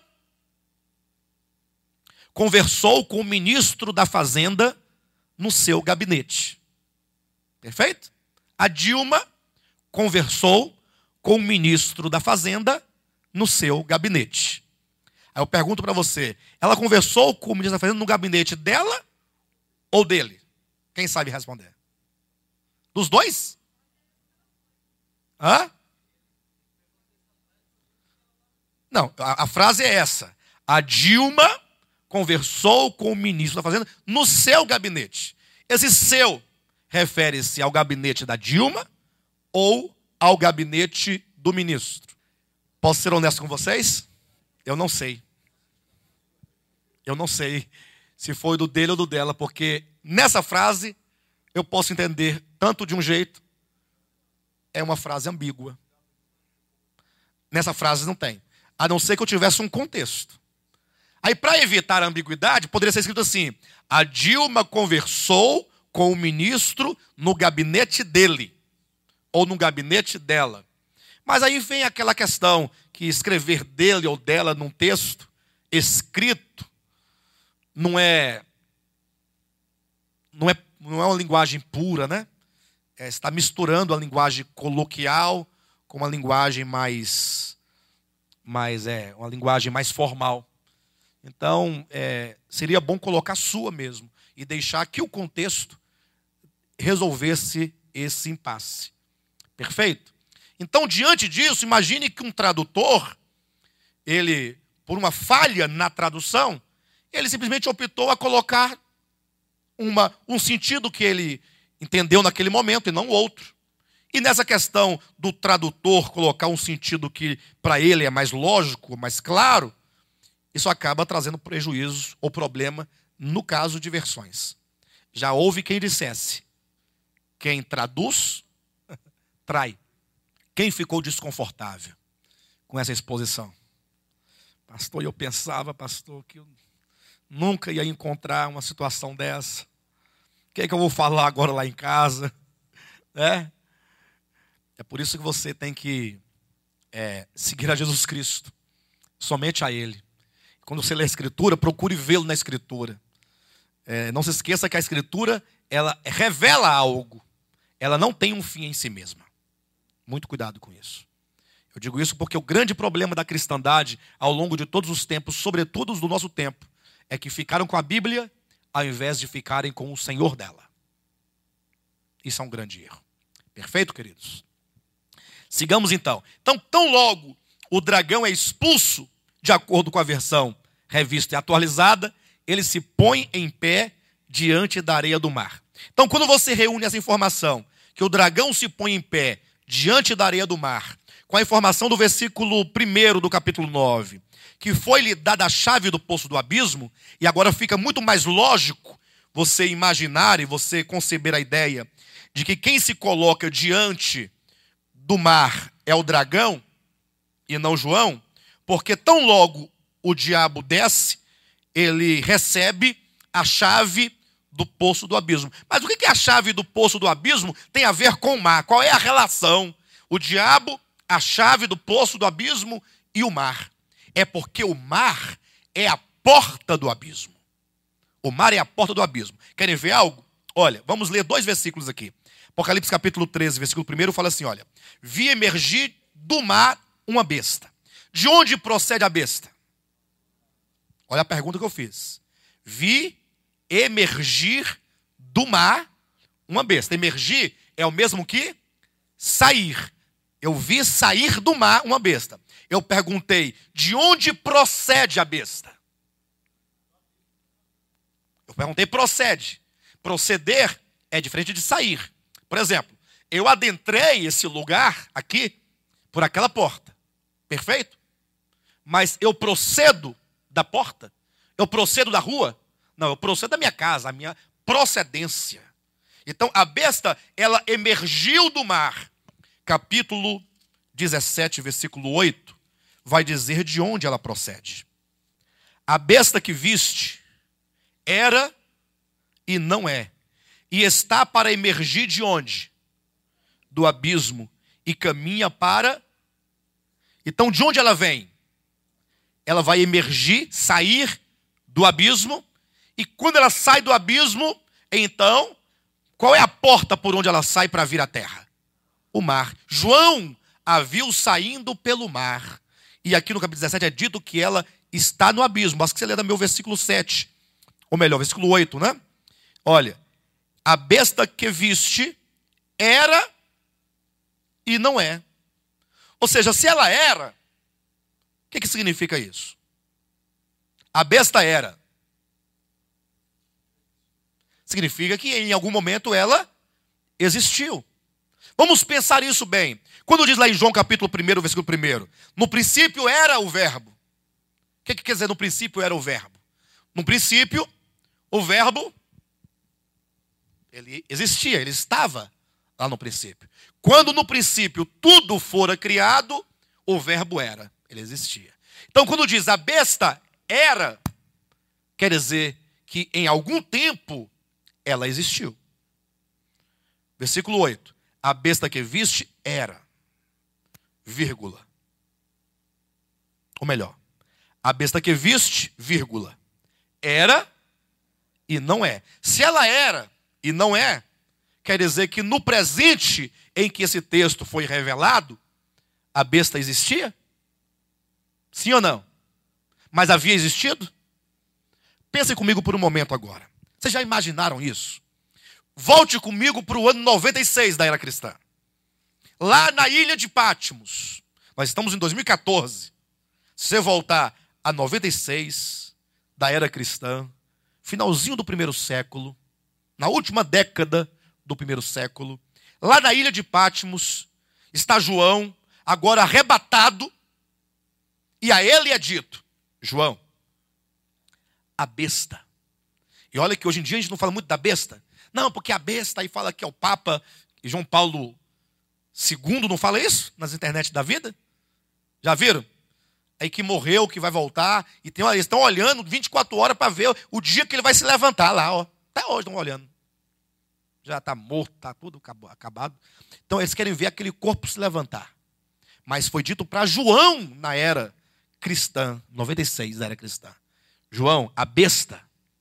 conversou com o ministro da Fazenda no seu gabinete. Perfeito? A Dilma conversou com o ministro da Fazenda no seu gabinete. Aí eu pergunto para você, ela conversou com o ministro da Fazenda no gabinete dela ou dele? Quem sabe responder? Dos dois? Hã? Não, a frase é essa. A Dilma conversou com o ministro da Fazenda no seu gabinete. Esse seu refere-se ao gabinete da Dilma ou ao gabinete do ministro? Posso ser honesto com vocês? Eu não sei. Eu não sei se foi do dele ou do dela, porque nessa frase eu posso entender tanto de um jeito. É uma frase ambígua. Nessa frase não tem. A não ser que eu tivesse um contexto. Aí, para evitar a ambiguidade, poderia ser escrito assim: a Dilma conversou com o ministro no gabinete dele, ou no gabinete dela. Mas aí vem aquela questão que escrever dele ou dela num texto escrito não é uma linguagem pura, né? Está misturando a linguagem coloquial com uma linguagem uma linguagem mais formal. Então, seria bom colocar a sua mesmo e deixar que o contexto resolvesse esse impasse. Perfeito? Então, diante disso, imagine que um tradutor, ele, por uma falha na tradução, ele simplesmente optou a colocar um sentido que ele entendeu naquele momento e não outro. E nessa questão do tradutor colocar um sentido que para ele é mais lógico, mais claro, isso acaba trazendo prejuízo ou problema no caso de versões. Já houve quem dissesse: quem traduz, trai. Quem ficou desconfortável com essa exposição? Pastor, eu pensava, pastor, que eu nunca ia encontrar uma situação dessa. O que é que eu vou falar agora lá em casa? É por isso que você tem que seguir a Jesus Cristo. Somente a Ele. Quando você lê a Escritura, procure vê-lo na Escritura. Não se esqueça que a Escritura, ela revela algo. Ela não tem um fim em si mesma. Muito cuidado com isso. Eu digo isso porque o grande problema da cristandade, ao longo de todos os tempos, sobretudo os do nosso tempo, é que ficaram com a Bíblia, ao invés de ficarem com o Senhor dela. Isso é um grande erro. Perfeito, queridos? Sigamos então. Então, tão logo o dragão é expulso, de acordo com a versão revista e atualizada, ele se põe em pé diante da areia do mar. Então, quando você reúne essa informação, que o dragão se põe em pé diante da areia do mar, com a informação do versículo 1 do capítulo 9, que foi-lhe dada a chave do poço do abismo, e agora fica muito mais lógico você imaginar e você conceber a ideia de que quem se coloca diante do mar é o dragão e não João, porque tão logo o diabo desce, ele recebe a chave do poço do abismo. Mas o que a chave do poço do abismo tem a ver com o mar? Qual é a relação? O diabo, a chave do poço do abismo e o mar. É porque o mar é a porta do abismo. O mar é a porta do abismo. Querem ver algo? Olha, vamos ler 2 versículos aqui. Apocalipse capítulo 13, versículo 1 fala assim, olha. Vi emergir do mar uma besta. De onde procede a besta? Olha a pergunta que eu fiz. Vi emergir do mar uma besta. Emergir é o mesmo que sair. Eu vi sair do mar uma besta. Eu perguntei, de onde procede a besta? Eu perguntei, procede. Proceder é diferente de sair. Por exemplo, eu adentrei esse lugar aqui por aquela porta. Perfeito? Mas eu procedo da porta? Eu procedo da rua? Não, eu procedo da minha casa, a minha procedência. Então, a besta, ela emergiu do mar. Capítulo 17, versículo 8, vai dizer de onde ela procede. A besta que viste era e não é. E está para emergir de onde? Do abismo. E caminha para... Então, de onde ela vem? Ela vai emergir, sair do abismo. E quando ela sai do abismo, então, qual é a porta por onde ela sai para vir à terra? O mar. João a viu saindo pelo mar. E aqui no capítulo 17 é dito que ela está no abismo. Basta que você lê meu versículo 7. Ou melhor, versículo 8, né? Olha, a besta que viste era e não é. Ou seja, se ela era, o que significa isso? A besta era. Significa que em algum momento ela existiu. Vamos pensar isso bem. Quando diz lá em João capítulo 1, versículo 1, no princípio era o verbo. O que quer dizer no princípio era o verbo? No princípio, o verbo, ele existia, ele estava lá no princípio. Quando no princípio tudo fora criado, o verbo era, ele existia. Então quando diz a besta era, quer dizer que em algum tempo ela existiu. Versículo 8. A besta que viste era, vírgula. Ou melhor, a besta que viste, vírgula, era e não é. Se ela era e não é, quer dizer que no presente em que esse texto foi revelado, a besta existia? Sim ou não? Mas havia existido? Pensem comigo por um momento agora. Vocês já imaginaram isso? Volte comigo para o ano 96 da era cristã. Lá na ilha de Patmos. Nós estamos em 2014. Se você voltar a 96 da era cristã, finalzinho do 1º século, na última década do 1º século, lá na ilha de Patmos, está João, agora arrebatado, e a ele é dito, João, a besta. E olha que hoje em dia a gente não fala muito da besta. Não, porque a besta aí fala que é o Papa, e João Paulo II não fala isso nas internet da vida? Já viram? Aí que morreu, que vai voltar, e eles estão olhando 24 horas para ver o dia que ele vai se levantar lá, ó. Até hoje estão olhando. Já está morto, está tudo acabado. Então eles querem ver aquele corpo se levantar. Mas foi dito para João na era cristã, 96 da era cristã. João, a besta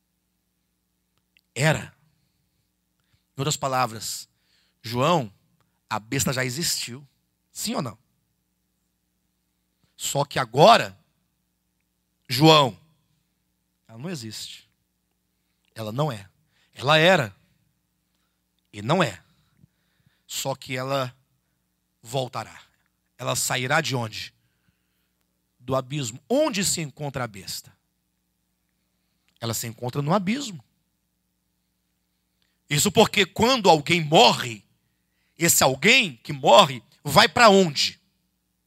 era. Em outras palavras, João, a besta já existiu. Sim ou não? Só que agora, João, ela não existe. Ela não é. Ela era. E não é. Só que ela voltará. Ela sairá de onde? Do abismo. Onde se encontra a besta? Ela se encontra no abismo. Isso porque quando alguém morre, esse alguém que morre vai para onde?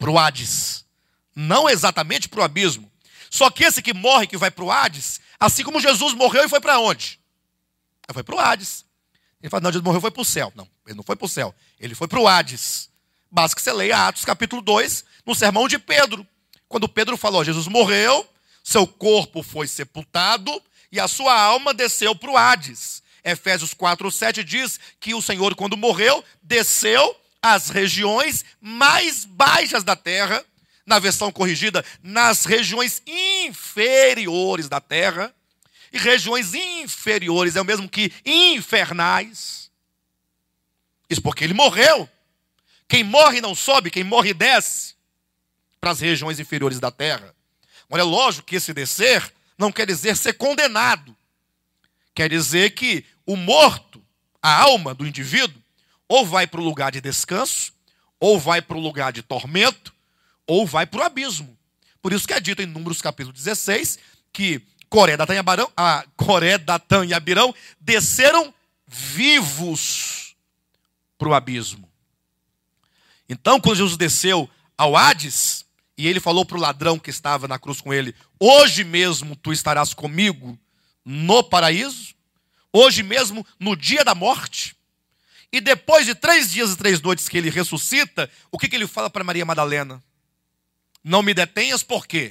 para o Hades. Não exatamente para o abismo. Só que esse que morre, que vai para o Hades, assim como Jesus morreu e foi para onde? Ele foi para o Hades. Ele fala, não, Jesus morreu e foi para o céu. Não, ele não foi para o céu. Ele foi para o Hades. Basta que você leia Atos capítulo 2, no sermão de Pedro. Quando Pedro falou, Jesus morreu, seu corpo foi sepultado e a sua alma desceu para o Hades. Efésios 4:7 diz que o Senhor, quando morreu, desceu às regiões mais baixas da terra, na versão corrigida, nas regiões inferiores da terra. E regiões inferiores é o mesmo que infernais. Isso porque ele morreu. Quem morre não sobe, quem morre desce para as regiões inferiores da terra. Olha, é lógico que esse descer não quer dizer ser condenado. Quer dizer que o morto, a alma do indivíduo, ou vai para o lugar de descanso, ou vai para o lugar de tormento, ou vai para o abismo. Por isso que é dito em Números capítulo 16, que Coré, Datã e Abirão desceram vivos para o abismo. Então, quando Jesus desceu ao Hades, e ele falou para o ladrão que estava na cruz com ele, hoje mesmo tu estarás comigo no paraíso, hoje mesmo no dia da morte. E depois de 3 dias e 3 noites que ele ressuscita, o que ele fala para Maria Madalena? Não me detenhas por quê?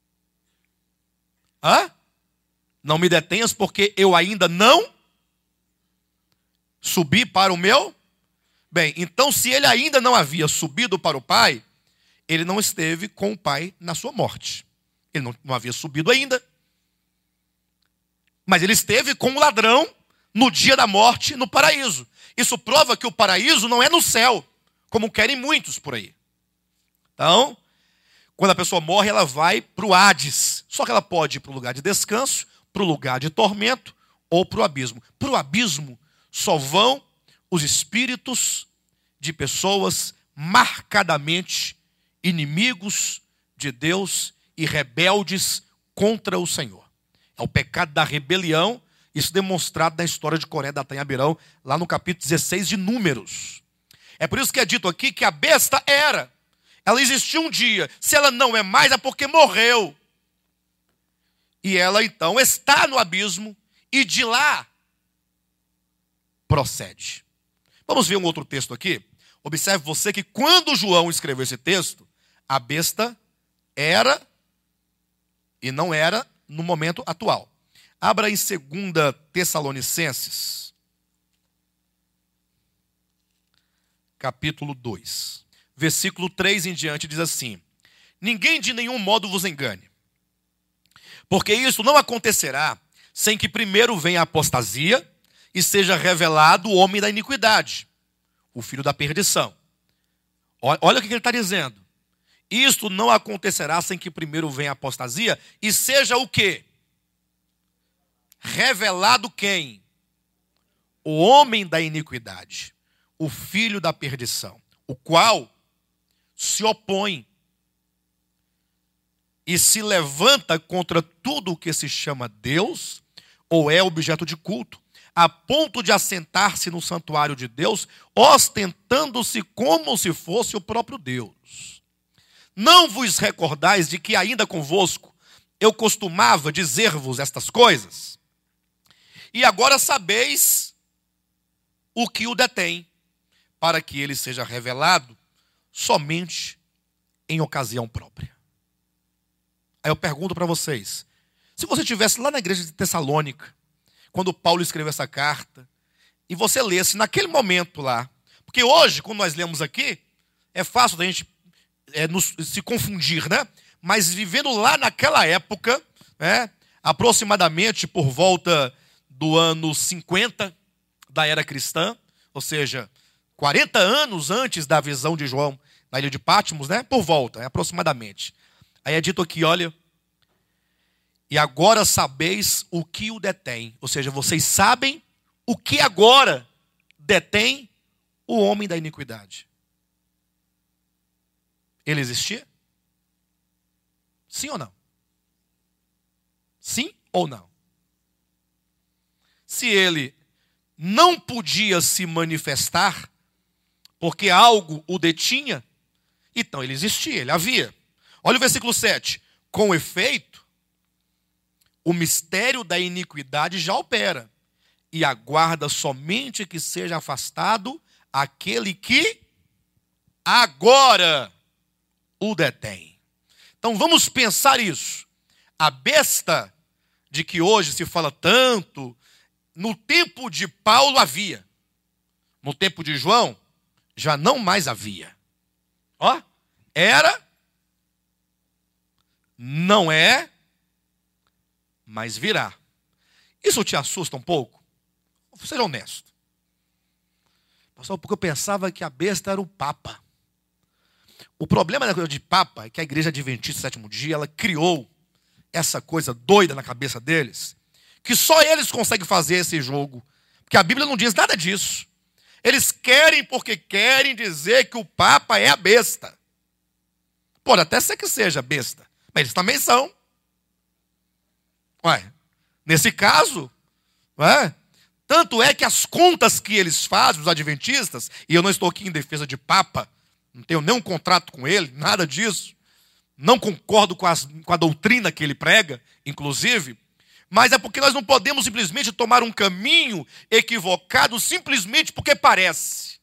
Não me detenhas porque eu ainda não subi para o meu? Bem, então se ele ainda não havia subido para o Pai, ele não esteve com o Pai na sua morte. Ele não havia subido ainda. Mas ele esteve com o ladrão no dia da morte no paraíso. Isso prova que o paraíso não é no céu, como querem muitos por aí. Então, quando a pessoa morre, ela vai para o Hades. Só que ela pode ir para o lugar de descanso, para o lugar de tormento ou para o abismo. Para o abismo só vão os espíritos de pessoas marcadamente inimigos de Deus e rebeldes contra o Senhor. É o pecado da rebelião, isso demonstrado na história de Coré, Datã e Abirão, lá no capítulo 16 de Números. É por isso que é dito aqui que a besta era. Ela existiu um dia. Se ela não é mais, é porque morreu. E ela então está no abismo e de lá procede. Vamos ver um outro texto aqui. Observe você que quando João escreveu esse texto, a besta era e não era no momento atual. Abra em 2 Tessalonicenses, capítulo 2. Versículo 3 em diante diz assim: ninguém de nenhum modo vos engane, porque isso não acontecerá sem que primeiro venha a apostasia e seja revelado o homem da iniquidade, o filho da perdição. Olha o que ele está dizendo. Isto não acontecerá sem que primeiro venha a apostasia e seja o quê? Revelado quem? O homem da iniquidade, o filho da perdição, o qual se opõe e se levanta contra tudo o que se chama Deus ou é objeto de culto, a ponto de assentar-se no santuário de Deus, ostentando-se como se fosse o próprio Deus. Não vos recordais de que ainda convosco eu costumava dizer-vos estas coisas? E agora sabeis o que o detém, para que ele seja revelado somente em ocasião própria. Aí eu pergunto para vocês, se você estivesse lá na igreja de Tessalônica, quando Paulo escreveu essa carta, e você lesse naquele momento lá, porque hoje, quando nós lemos aqui, é fácil da gente se confundir, né? Mas vivendo lá naquela época, né, aproximadamente por volta do ano 50 da era cristã, ou seja, 40 anos antes da visão de João na ilha de Patmos, né? Por volta, aproximadamente. Aí é dito aqui, olha, e agora sabeis o que o detém. Ou seja, vocês sabem o que agora detém o homem da iniquidade. Ele existia? Sim ou não? Sim ou não? Se ele não podia se manifestar porque algo o detinha, Então ele existia, ele havia. Olha o versículo 7. Com efeito, o mistério da iniquidade já opera, e aguarda somente que seja afastado aquele que agora o detém. Então vamos pensar isso. A besta de que hoje se fala tanto, no tempo de Paulo havia. No tempo de João, já não mais havia. Ó, era, não é, mas virá. Isso te assusta um pouco? Seja honesto. Pastor, porque eu pensava que a besta era o Papa. O problema da coisa de Papa é que a Igreja Adventista do Sétimo Dia, ela criou essa coisa doida na cabeça deles, que só eles conseguem fazer esse jogo. Porque a Bíblia não diz nada disso. Eles querem porque querem dizer que o Papa é a besta. Pode até ser que seja besta, mas eles também são. Ué, nesse caso, tanto é que as contas que eles fazem, os adventistas, e eu não estou aqui em defesa de Papa, não tenho nenhum contrato com ele, nada disso, não concordo com a doutrina que ele prega, inclusive, mas é porque nós não podemos simplesmente tomar um caminho equivocado simplesmente porque parece.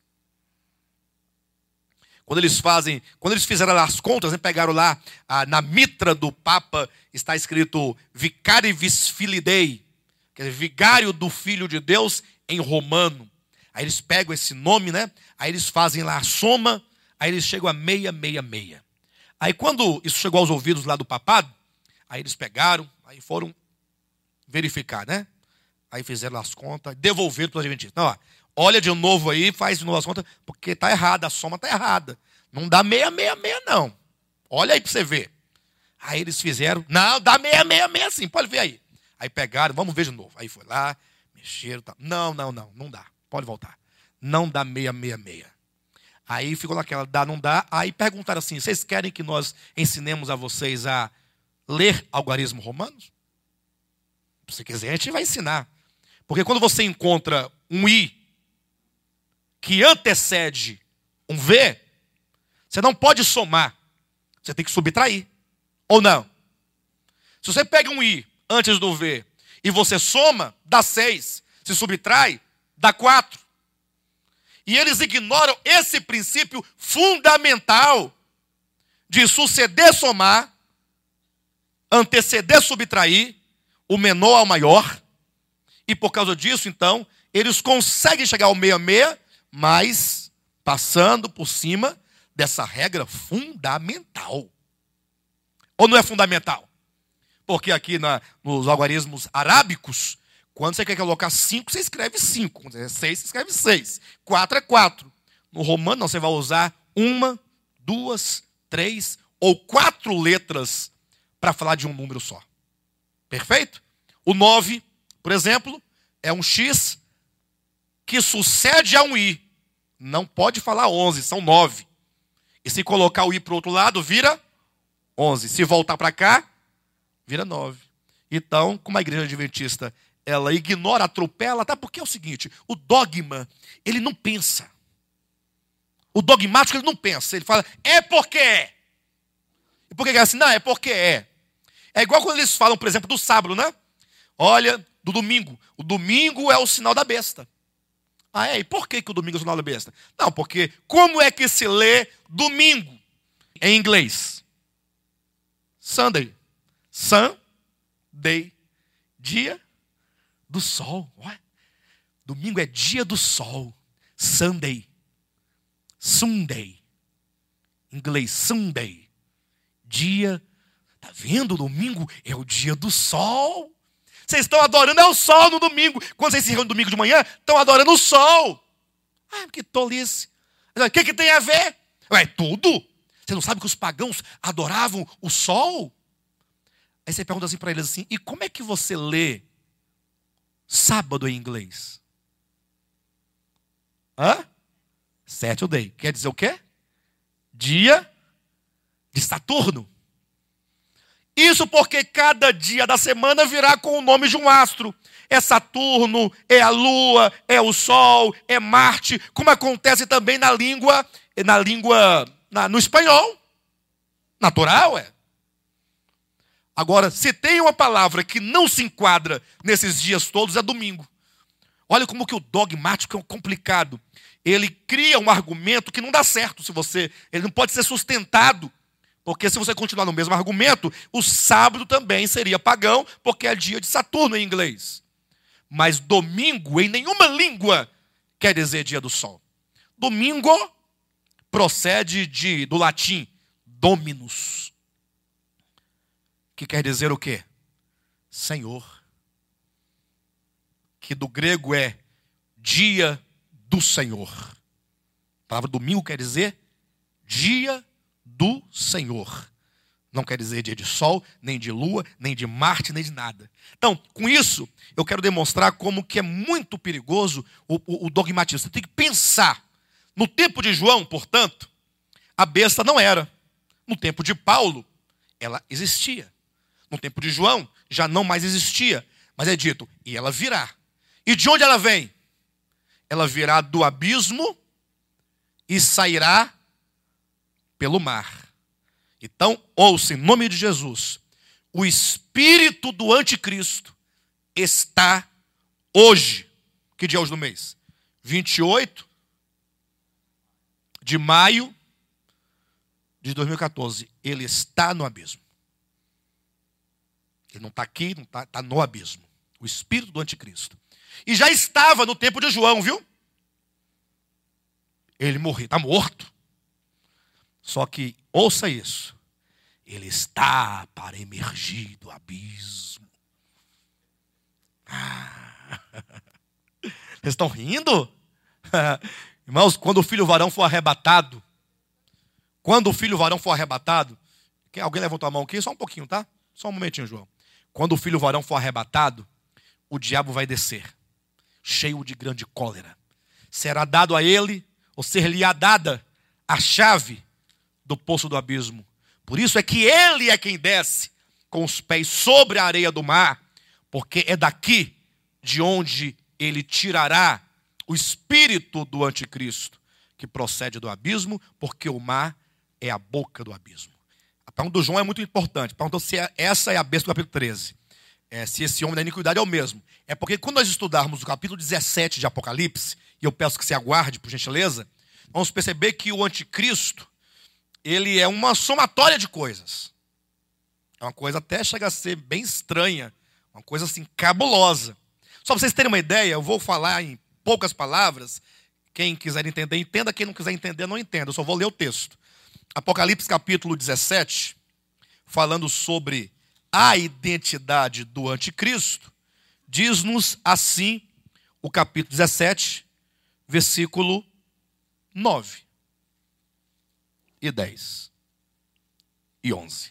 Quando eles fizeram as contas, pegaram lá, na mitra do Papa, está escrito Vicarivis Filii Dei, quer dizer, vigário do Filho de Deus em romano. Aí eles pegam esse nome, aí eles fazem lá a soma, aí eles chegam a 666. Aí quando isso chegou aos ouvidos lá do papado, aí eles pegaram, aí foram verificar, Aí fizeram as contas, devolveram para os adventistas. Não, olha de novo aí, faz de novo as contas, porque está errada, a soma está errada. Não dá 666 não. Olha aí para você ver. Aí eles fizeram, não, dá 666 sim, pode ver aí. Aí pegaram, vamos ver de novo. Aí foi lá, mexeram, tá. Não dá, pode voltar. Não dá 666. Aí ficou naquela, dá, não dá. Aí perguntaram assim, vocês querem que nós ensinemos a vocês a ler algarismo romanos? Se quiser, a gente vai ensinar. Porque quando você encontra um I que antecede um V, você não pode somar. Você tem que subtrair. Ou não? Se você pega um I antes do V e você soma, dá 6. Se subtrai, dá 4. E eles ignoram esse princípio fundamental de suceder, somar, anteceder, subtrair, o menor ao maior. E por causa disso, então, eles conseguem chegar ao 66, mas passando por cima dessa regra fundamental. Ou não é fundamental? Porque aqui nos algarismos arábicos, quando você quer colocar 5, você escreve 5. Quando é 6, você escreve 6. 4 é 4. No romano, não, você vai usar 1, 2, 3 ou 4 letras para falar de um número só. Perfeito? O 9, por exemplo, é um X que sucede a um I. Não pode falar 11, são 9. E se colocar o I para o outro lado, vira 11. Se voltar para cá, vira 9. Então, como a igreja adventista, ela ignora, atropela, até porque é o seguinte, o dogma, ele não pensa. O dogmático, ele não pensa. Ele fala, é porque é. E por que é assim? Não, é porque é. É igual quando eles falam, por exemplo, do sábado, Olha, do domingo. O domingo é o sinal da besta. Ah, é? E por que o domingo é o sinal da besta? Não, porque como é que se lê domingo em inglês? Sunday. Sunday. Dia do sol. Ué? Domingo é dia do sol. Sunday. Sunday. Em inglês, Sunday. Dia. Tá vendo? Domingo é o dia do sol. Vocês estão adorando o sol no domingo. Quando vocês se reúnem no domingo de manhã, estão adorando o sol. Ah, que tolice. O que tem a ver? É tudo. Você não sabe que os pagãos adoravam o sol? Aí você pergunta assim para eles assim, e como é que você lê sábado em inglês? Saturday. Quer dizer o quê? Dia de Saturno. Isso porque cada dia da semana virá com o nome de um astro. É Saturno, é a Lua, é o Sol, é Marte, como acontece também na língua no espanhol. Natural, é. Agora, se tem uma palavra que não se enquadra nesses dias todos, é domingo. Olha como que o dogmático é complicado. Ele cria um argumento que não dá certo ele não pode ser sustentado. Porque se você continuar no mesmo argumento, o sábado também seria pagão, porque é dia de Saturno em inglês. Mas domingo, em nenhuma língua, quer dizer dia do sol. Domingo procede do latim dominus, que quer dizer o quê? Senhor. Que do grego é dia do Senhor. A palavra domingo quer dizer dia do Senhor. Não quer dizer dia de sol, nem de lua, nem de Marte, nem de nada. Então, com isso, eu quero demonstrar como que é muito perigoso o dogmatismo. Você tem que pensar. No tempo de João, portanto, a besta não era. No tempo de Paulo, ela existia. No tempo de João, já não mais existia. Mas é dito, e ela virá. E de onde ela vem? Ela virá do abismo e sairá pelo mar. Então, ouça, em nome de Jesus, o espírito do anticristo está hoje. Que dia é hoje do mês? 28 de maio de 2014. Ele está no abismo. Ele não está aqui, não está no abismo. O espírito do anticristo. E já estava no tempo de João, viu? Ele morreu, está morto. Só que, ouça isso. Ele está para emergir do abismo. Vocês estão rindo? Irmãos, quando o filho varão for arrebatado. Quando o filho varão for arrebatado. Alguém levantou a mão aqui? Só um pouquinho, tá? Só um momentinho, João. Quando o filho varão for arrebatado, o diabo vai descer, cheio de grande cólera. Será dado a ele, ou ser-lhe-á dada, a chave do poço do abismo. Por isso é que ele é quem desce com os pés sobre a areia do mar, porque é daqui de onde ele tirará o espírito do anticristo, que procede do abismo, porque o mar é a boca do abismo. A pergunta do João é muito importante. Perguntou se essa é a besta do capítulo 13. Se esse homem da iniquidade é o mesmo. É porque quando nós estudarmos o capítulo 17 de Apocalipse, e eu peço que você aguarde, por gentileza, vamos perceber que o anticristo, ele é uma somatória de coisas. É uma coisa até chega a ser bem estranha, uma coisa assim cabulosa. Só para vocês terem uma ideia, eu vou falar em poucas palavras. Quem quiser entender, entenda. Quem não quiser entender, não entenda. Eu só vou ler o texto. Apocalipse capítulo 17, falando sobre a identidade do anticristo, diz-nos assim o capítulo 17, versículo 9 e 10 e 11.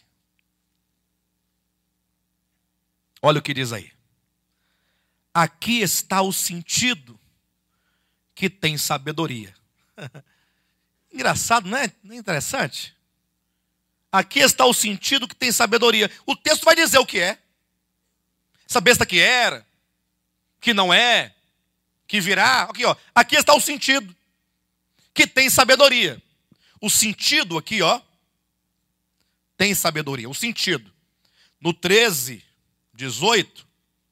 Olha o que diz aí. Aqui está o sentido que tem sabedoria. Engraçado, não é? Não é interessante? Aqui está o sentido que tem sabedoria. O texto vai dizer o que é. Essa besta que era, que não é, que virá. Aqui, ó. Aqui está o sentido que tem sabedoria. O sentido aqui, ó, tem sabedoria. O sentido. No 13, 18,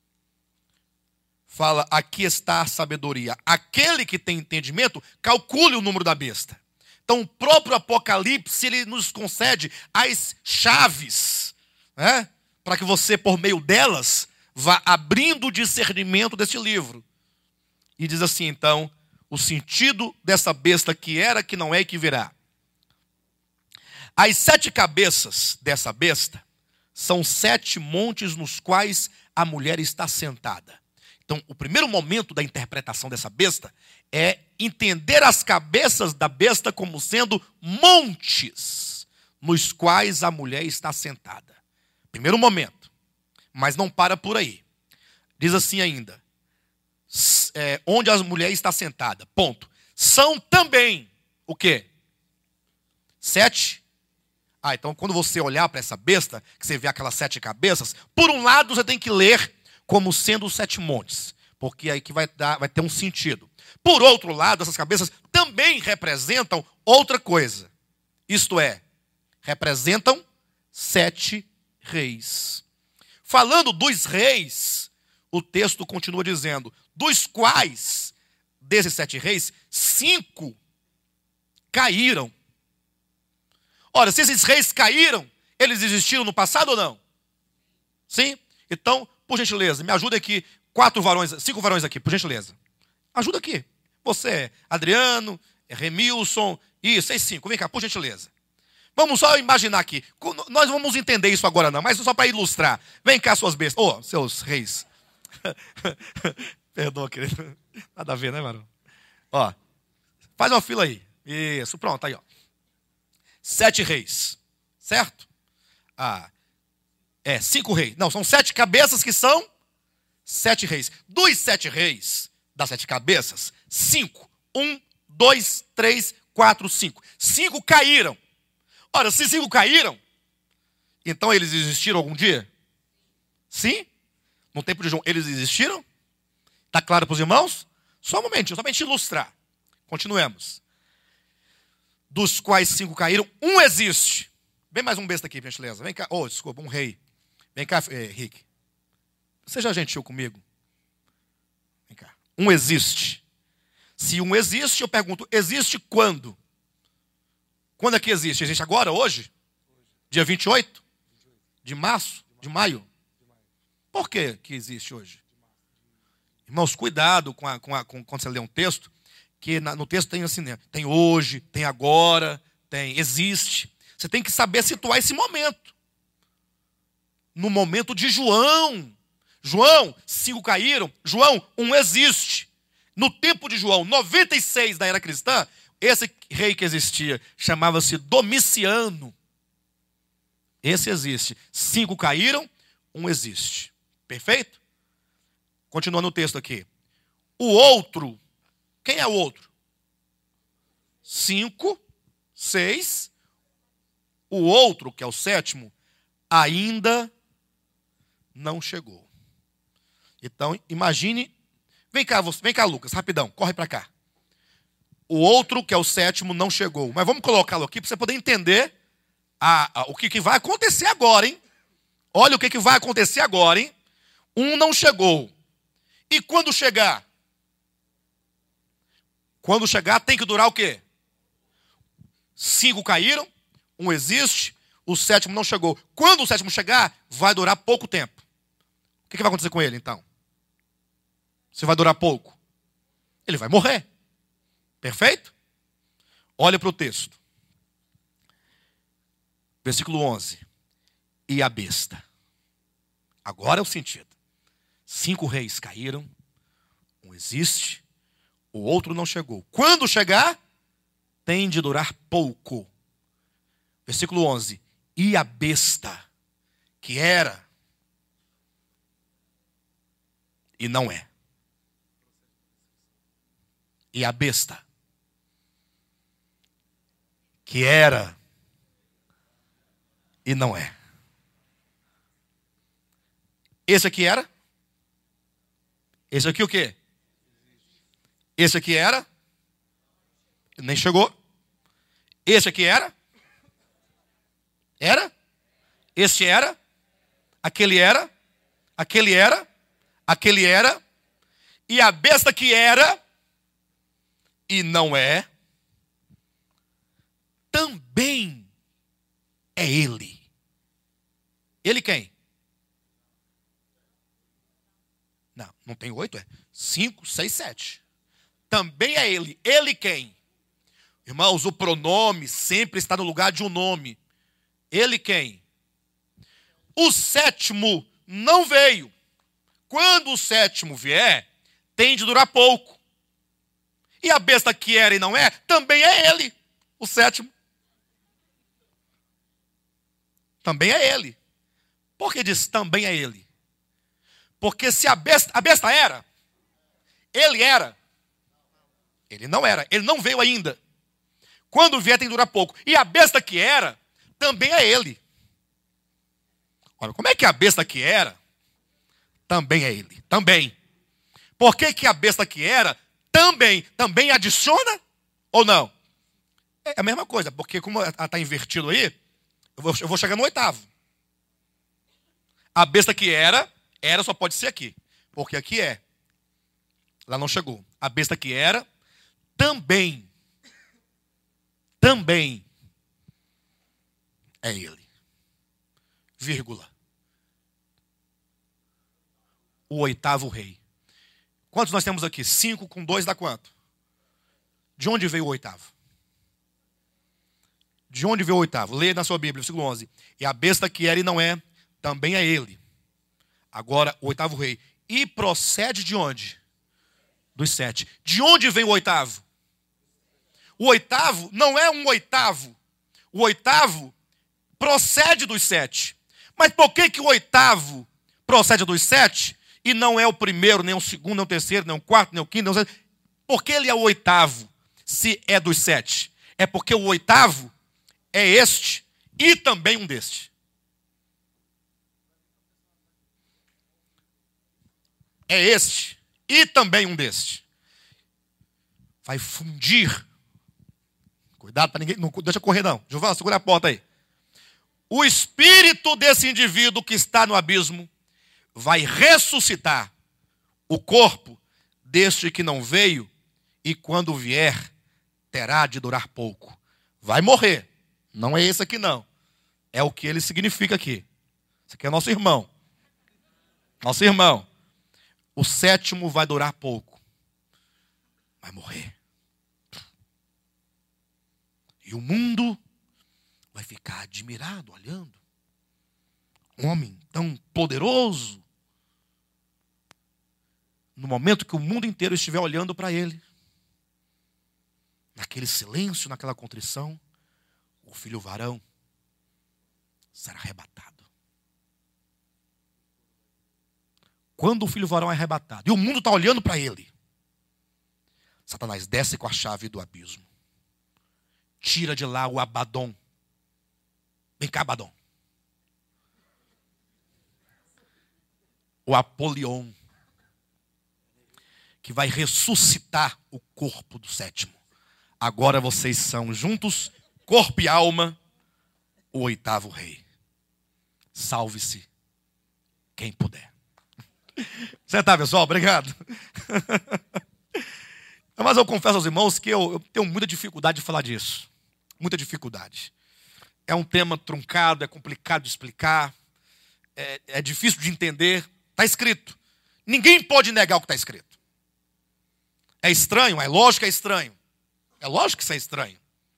fala, aqui está a sabedoria. Aquele que tem entendimento, calcule o número da besta. Então, o próprio Apocalipse, ele nos concede as chaves, né? Para que você, por meio delas, vá abrindo o discernimento desse livro. E diz assim, então, o sentido dessa besta que era, que não é e que virá. As 7 cabeças dessa besta são 7 montes nos quais a mulher está sentada. Então, o primeiro momento da interpretação dessa besta é entender as cabeças da besta como sendo montes nos quais a mulher está sentada. Primeiro momento. Mas não para por aí. Diz assim ainda. Onde a mulher está sentada. Ponto. São também o quê? 7. Então quando você olhar para essa besta, que você vê aquelas 7 cabeças, por um lado você tem que ler como sendo os 7 montes. Porque aí que vai ter um sentido. Por outro lado, essas cabeças também representam outra coisa. Isto é, representam 7 reis. Falando dos reis, o texto continua dizendo, dos quais, desses 7 reis, 5 caíram. Ora, se esses reis caíram, eles existiram no passado ou não? Sim? Então, por gentileza, me ajuda aqui, 5 varões aqui, por gentileza. Ajuda aqui. Você, Adriano, Remilson, isso, vocês 5, vem cá, por gentileza. Vamos só imaginar aqui. Nós vamos entender isso agora não, mas só para ilustrar. Vem cá, suas bestas. Ô, seus reis. Perdoa, querido. Nada a ver, né, varão? Ó, faz uma fila aí. Isso, pronto, aí, ó. 7 reis, certo? 5 reis. Não, são 7 cabeças que são 7 reis. Dos 7 reis, das 7 cabeças, 5. 1, 2, 3, 4, 5. 5 caíram. Ora, se 5 caíram, então eles existiram algum dia? Sim? No tempo de João, eles existiram? Está claro para os irmãos? Só um momentinho, só para a gente ilustrar. Continuemos. Dos quais 5 caíram, um existe. Vem mais um besta aqui, por gentileza. Vem cá. Oh, desculpa, um rei. Vem cá, Rick. Seja gentil comigo. Vem cá. Um existe. Se um existe, eu pergunto, existe quando? Quando é que existe? Existe agora, hoje? Dia 28? De março? De maio? Por que existe hoje? Irmãos, cuidado quando você lê um texto, que no texto tem assim, né? Tem hoje, tem agora, existe. Você tem que saber situar esse momento. No momento de João. João, 5 caíram. João, 1 existe. No tempo de João, 96 da era cristã, esse rei que existia chamava-se Domiciano. Esse existe. 5 caíram, 1 existe. Perfeito? Continuando o texto aqui. O outro, quem é o outro? 5, 6. O outro, que é o 7º, ainda não chegou. Então, imagine. Vem cá, Lucas, rapidão, corre para cá. O outro, que é o 7º, não chegou. Mas vamos colocá-lo aqui para você poder entender o que vai acontecer agora, hein? Olha o que vai acontecer agora, hein? Um não chegou. E quando chegar? Quando chegar, tem que durar o quê? 5 caíram, 1 existe, o 7º não chegou. Quando o 7º chegar, vai durar pouco tempo. O que vai acontecer com ele, então? Se vai durar pouco, ele vai morrer. Perfeito? Olha para o texto. Versículo 11. E a besta. Agora é o sentido. 5 reis caíram, 1 existe, o outro não chegou. Quando chegar, tem de durar pouco. Versículo 11. E a besta, que era e não é. E a besta, que era e não é. Esse aqui era? Esse aqui o quê? Esse aqui era? Nem chegou. Esse aqui era? Era? Este era? Aquele era? Aquele era? Aquele era? E a besta que era e não é, também é ele. Ele quem? Não tem 8, é 5, 6, 7. Também é ele. Ele quem? Irmãos, o pronome sempre está no lugar de um nome. Ele quem? O 7º não veio. Quando o 7º vier, tem de durar pouco. E a besta que era e não é, também é ele, o 7º. Também é ele. Por que diz também é ele? Porque se a besta era, ele não era, ele não veio ainda. Quando vier tem que durar pouco. E a besta que era, também é ele. Olha, como é que a besta que era, também é ele, também. Por que a besta que era, também adiciona ou não? É a mesma coisa, porque como ela está invertido aí, eu vou chegar no oitavo. A besta que era só pode ser aqui, porque aqui é. Lá não chegou. A besta que era, também é ele. Vírgula. O oitavo rei. Quantos nós temos aqui? 5 com 2 dá quanto? De onde veio o oitavo? De onde veio o oitavo? Leia na sua Bíblia, versículo 11. E a besta que era e não é, também é ele. Agora, o oitavo rei. E procede de onde? Dos 7. De onde vem o oitavo? O oitavo não é um oitavo. O oitavo procede dos 7. Mas por que o oitavo procede dos 7 e não é o primeiro, nem o segundo, nem o terceiro, nem o quarto, nem o quinto, nem o sexto? Por que ele é o oitavo se é dos 7? É porque o oitavo é este e também um deste. É este e também um deste. Vai fundir. Cuidado para ninguém, não deixa correr não. Giovana, segura a porta aí. O espírito desse indivíduo que está no abismo vai ressuscitar o corpo deste que não veio e quando vier terá de durar pouco. Vai morrer. Não é esse aqui não. É o que ele significa aqui. Esse aqui é nosso irmão. Nosso irmão. O 7º vai durar pouco. Vai morrer. E o mundo vai ficar admirado, olhando. Um homem tão poderoso. No momento que o mundo inteiro estiver olhando para ele. Naquele silêncio, naquela contrição. O filho varão será arrebatado. Quando o filho varão é arrebatado, e o mundo está olhando para ele, Satanás desce com a chave do abismo. Tira de lá o Abaddon. Vem cá, Abaddon. O Apolion. Que vai ressuscitar o corpo do 7º. Agora vocês são juntos, corpo e alma, o 8º rei. Salve-se quem puder. Você tá, pessoal? Obrigado. Mas eu confesso aos irmãos que eu tenho muita dificuldade de falar disso. Muita dificuldade. É um tema truncado, é complicado de explicar, é difícil de entender. Está escrito. Ninguém pode negar o que está escrito. É estranho? É lógico que é estranho. É lógico que isso é estranho.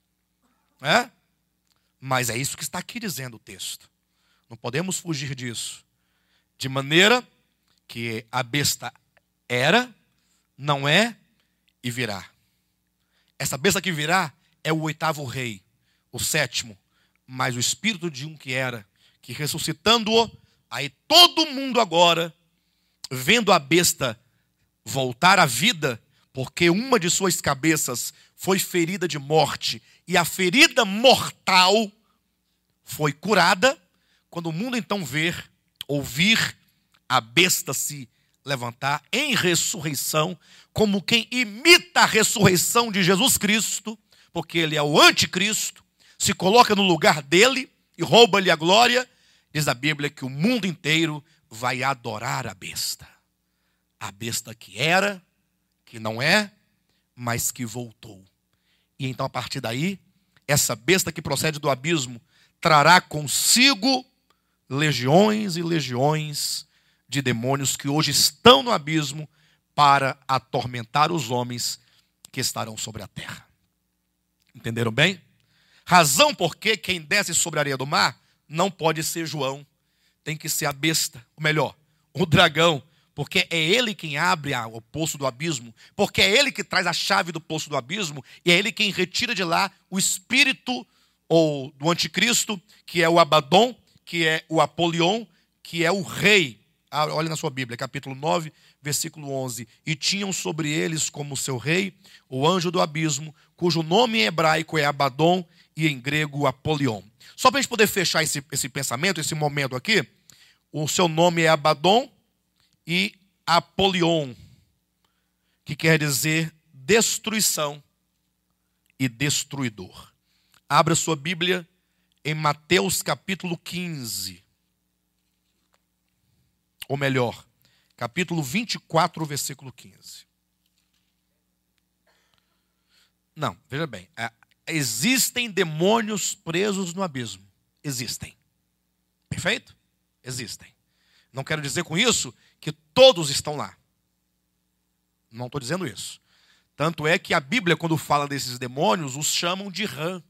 É? Mas é isso que está aqui dizendo o texto. Não podemos fugir disso. De maneira que a besta era, não é e virá. Essa besta que virá é o 8º rei, o 7º, mas o espírito de um que era, que ressuscitando-o, aí todo mundo agora, vendo a besta voltar à vida, porque uma de suas cabeças foi ferida de morte, e a ferida mortal foi curada, quando o mundo então ouvir a besta se levantar em ressurreição, como quem imita a ressurreição de Jesus Cristo, porque ele é o anticristo, se coloca no lugar dele e rouba-lhe a glória, diz a Bíblia que o mundo inteiro vai adorar a besta. A besta que era, que não é, mas que voltou. E então a partir daí, essa besta que procede do abismo trará consigo legiões e legiões de demônios que hoje estão no abismo para atormentar os homens que estarão sobre a terra. Entenderam bem? Razão por que quem desce sobre a areia do mar não pode ser João. Tem que ser a besta, ou melhor, o dragão, porque é ele quem abre o poço do abismo, porque é ele que traz a chave do poço do abismo, e é ele quem retira de lá o espírito ou do anticristo, que é o Abaddon, que é o Apolion, que é o rei. Olha na sua Bíblia, capítulo 9, versículo 11. E tinham sobre eles como seu rei o anjo do abismo, cujo nome em hebraico é Abaddon e em grego Apolion. Só para a gente poder fechar esse pensamento, esse momento aqui, o seu nome é Abaddon e Apolion, que quer dizer destruição e destruidor. Abra sua Bíblia em Mateus capítulo 15. Ou melhor, capítulo 24, versículo 15. Não, veja bem. Existem demônios presos no abismo. Existem. Perfeito? Existem. Não quero dizer com isso que todos estão lá. Não estou dizendo isso. Tanto é que a Bíblia, quando fala desses demônios, os chamam de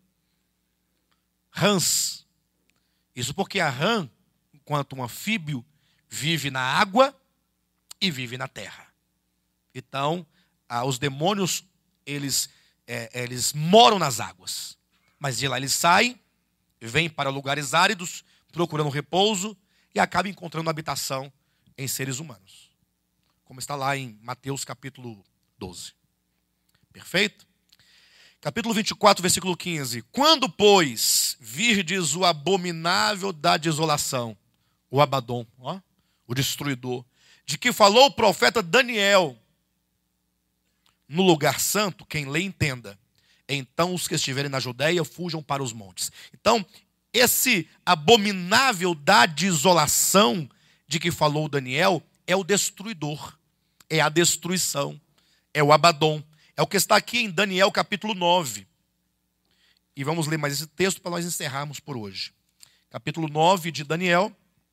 rãs. Isso porque a rã, enquanto um anfíbio, vive na água e vive na terra. Então, os demônios, eles moram nas águas. Mas de lá eles saem, vêm para lugares áridos, procurando repouso e acabam encontrando habitação em seres humanos. Como está lá em Mateus capítulo 12. Perfeito? Capítulo 24, versículo 15. Quando, pois, virdes o abominável da desolação, o Abadom, o destruidor, de que falou o profeta Daniel, no lugar santo, quem lê entenda. Então os que estiverem na Judeia fujam para os montes. Então, esse abominável da desolação de que falou Daniel é o destruidor, é a destruição, é o Abadom. É o que está aqui em Daniel capítulo 9. E vamos ler mais esse texto para nós encerrarmos por hoje. Capítulo 9 de Daniel,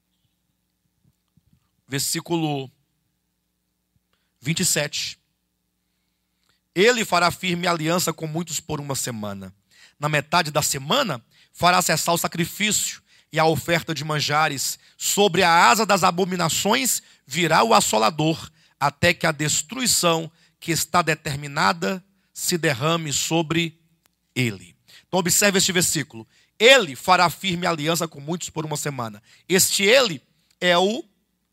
versículo 27. Ele fará firme aliança com muitos por uma semana. Na metade da semana, fará cessar o sacrifício e a oferta de manjares. Sobre a asa das abominações virá o assolador, até que a destruição que está determinada se derrame sobre ele. Então observe este versículo. Ele fará firme aliança com muitos por uma semana. Este ele é o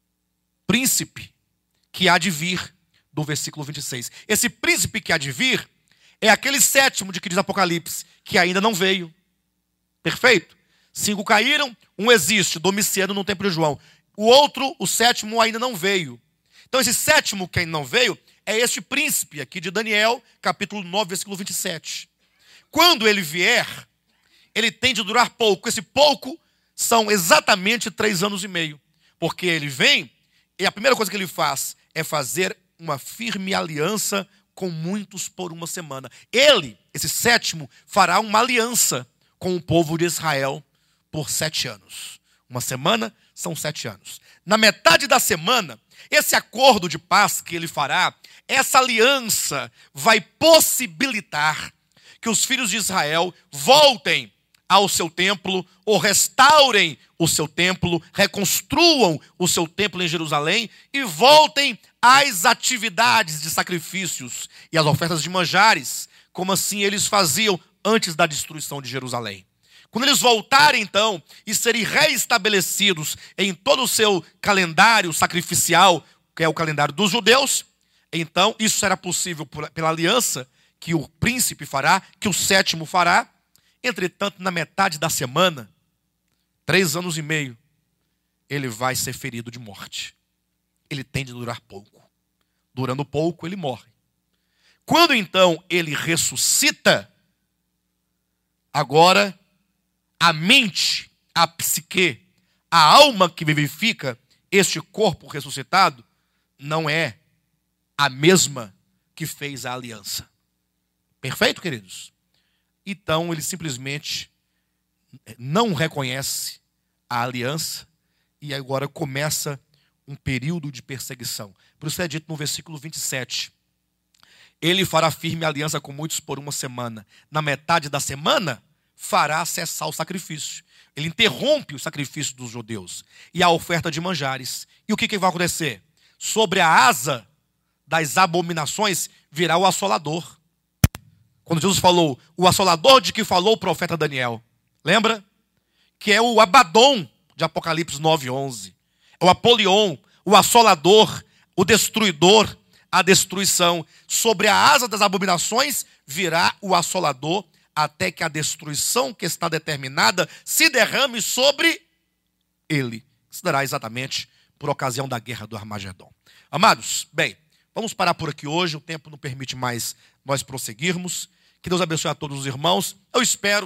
príncipe que há de vir, do versículo 26. Esse príncipe que há de vir é aquele sétimo de que diz Apocalipse, que ainda não veio. Perfeito? 5 caíram, um existe, Domiciano no tempo de João. O outro, o sétimo, ainda não veio. Então esse sétimo que ainda não veio é este príncipe aqui de Daniel, capítulo 9, versículo 27. Quando ele vier, ele tem de durar pouco. Esse pouco são exatamente 3 anos e meio. Porque ele vem e a primeira coisa que ele faz é fazer uma firme aliança com muitos por uma semana. Ele, esse sétimo, fará uma aliança com o povo de Israel por 7 anos. Uma semana são 7 anos. Na metade da semana, esse acordo de paz que ele fará, essa aliança vai possibilitar que os filhos de Israel voltem ao seu templo, ou restaurem o seu templo, reconstruam o seu templo em Jerusalém e voltem às atividades de sacrifícios e às ofertas de manjares, como assim eles faziam antes da destruição de Jerusalém. Quando eles voltarem, então, e serem reestabelecidos em todo o seu calendário sacrificial, que é o calendário dos judeus, então isso será possível pela aliança que o príncipe fará, que o sétimo fará. Entretanto, na metade da semana, 3 anos e meio, ele vai ser ferido de morte. Ele tem de durar pouco. Durando pouco, ele morre. Quando então ele ressuscita, agora a mente, a psique, a alma que vivifica este corpo ressuscitado, não é a mesma que fez a aliança. Perfeito, queridos? Então ele simplesmente não reconhece a aliança e agora começa um período de perseguição. Por isso é dito no versículo 27. Ele fará firme aliança com muitos por uma semana. Na metade da semana, fará cessar o sacrifício. Ele interrompe o sacrifício dos judeus e a oferta de manjares. E o que vai acontecer? Sobre a asa das abominações virá o assolador. Quando Jesus falou, o assolador de que falou o profeta Daniel, lembra? Que é o Abadom de Apocalipse 9:11. É o Apolion, o assolador, o destruidor, a destruição. Sobre a asa das abominações virá o assolador, até que a destruição que está determinada se derrame sobre ele. Isso dará exatamente por ocasião da guerra do Armagedon. Amados, bem, vamos parar por aqui hoje, o tempo não permite mais nós prosseguirmos. Que Deus abençoe a todos os irmãos. Eu espero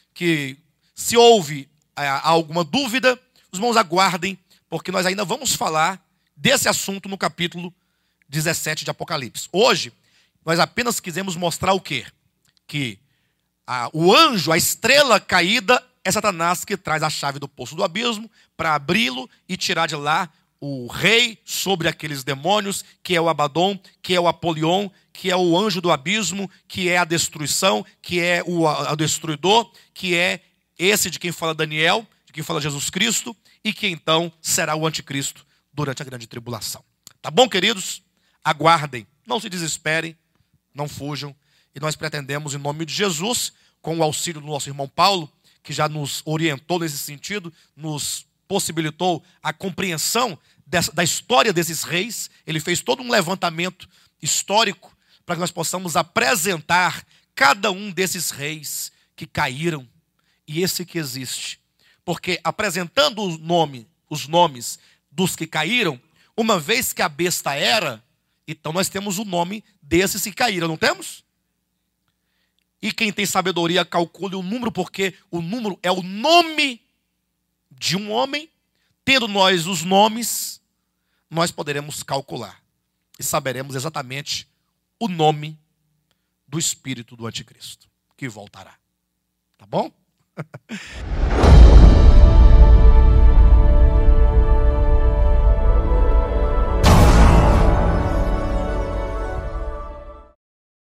que se houve alguma dúvida, os irmãos aguardem, porque nós ainda vamos falar desse assunto no capítulo 17 de Apocalipse. Hoje, nós apenas quisemos mostrar o quê? Que o anjo, a estrela caída, é Satanás que traz a chave do poço do abismo para abri-lo e tirar de lá o rei sobre aqueles demônios, que é o Abaddon, que é o Apolion, que é o anjo do abismo, que é a destruição, que é o destruidor, que é esse de quem fala Daniel, de quem fala Jesus Cristo, e que então será o anticristo durante a grande tribulação. Tá bom, queridos? Aguardem, não se desesperem, não fujam, e nós pretendemos, em nome de Jesus, com o auxílio do nosso irmão Paulo, que já nos orientou nesse sentido, nos possibilitou a compreensão da história desses reis. Ele fez todo um levantamento histórico para que nós possamos apresentar cada um desses reis que caíram e esse que existe. Porque apresentando os nomes dos que caíram, uma vez que a besta era, então nós temos o nome desses que caíram, não temos? E quem tem sabedoria calcule o número, porque o número é o nome de um homem. Tendo nós os nomes, nós poderemos calcular e saberemos exatamente o nome do espírito do anticristo, que voltará. Tá bom?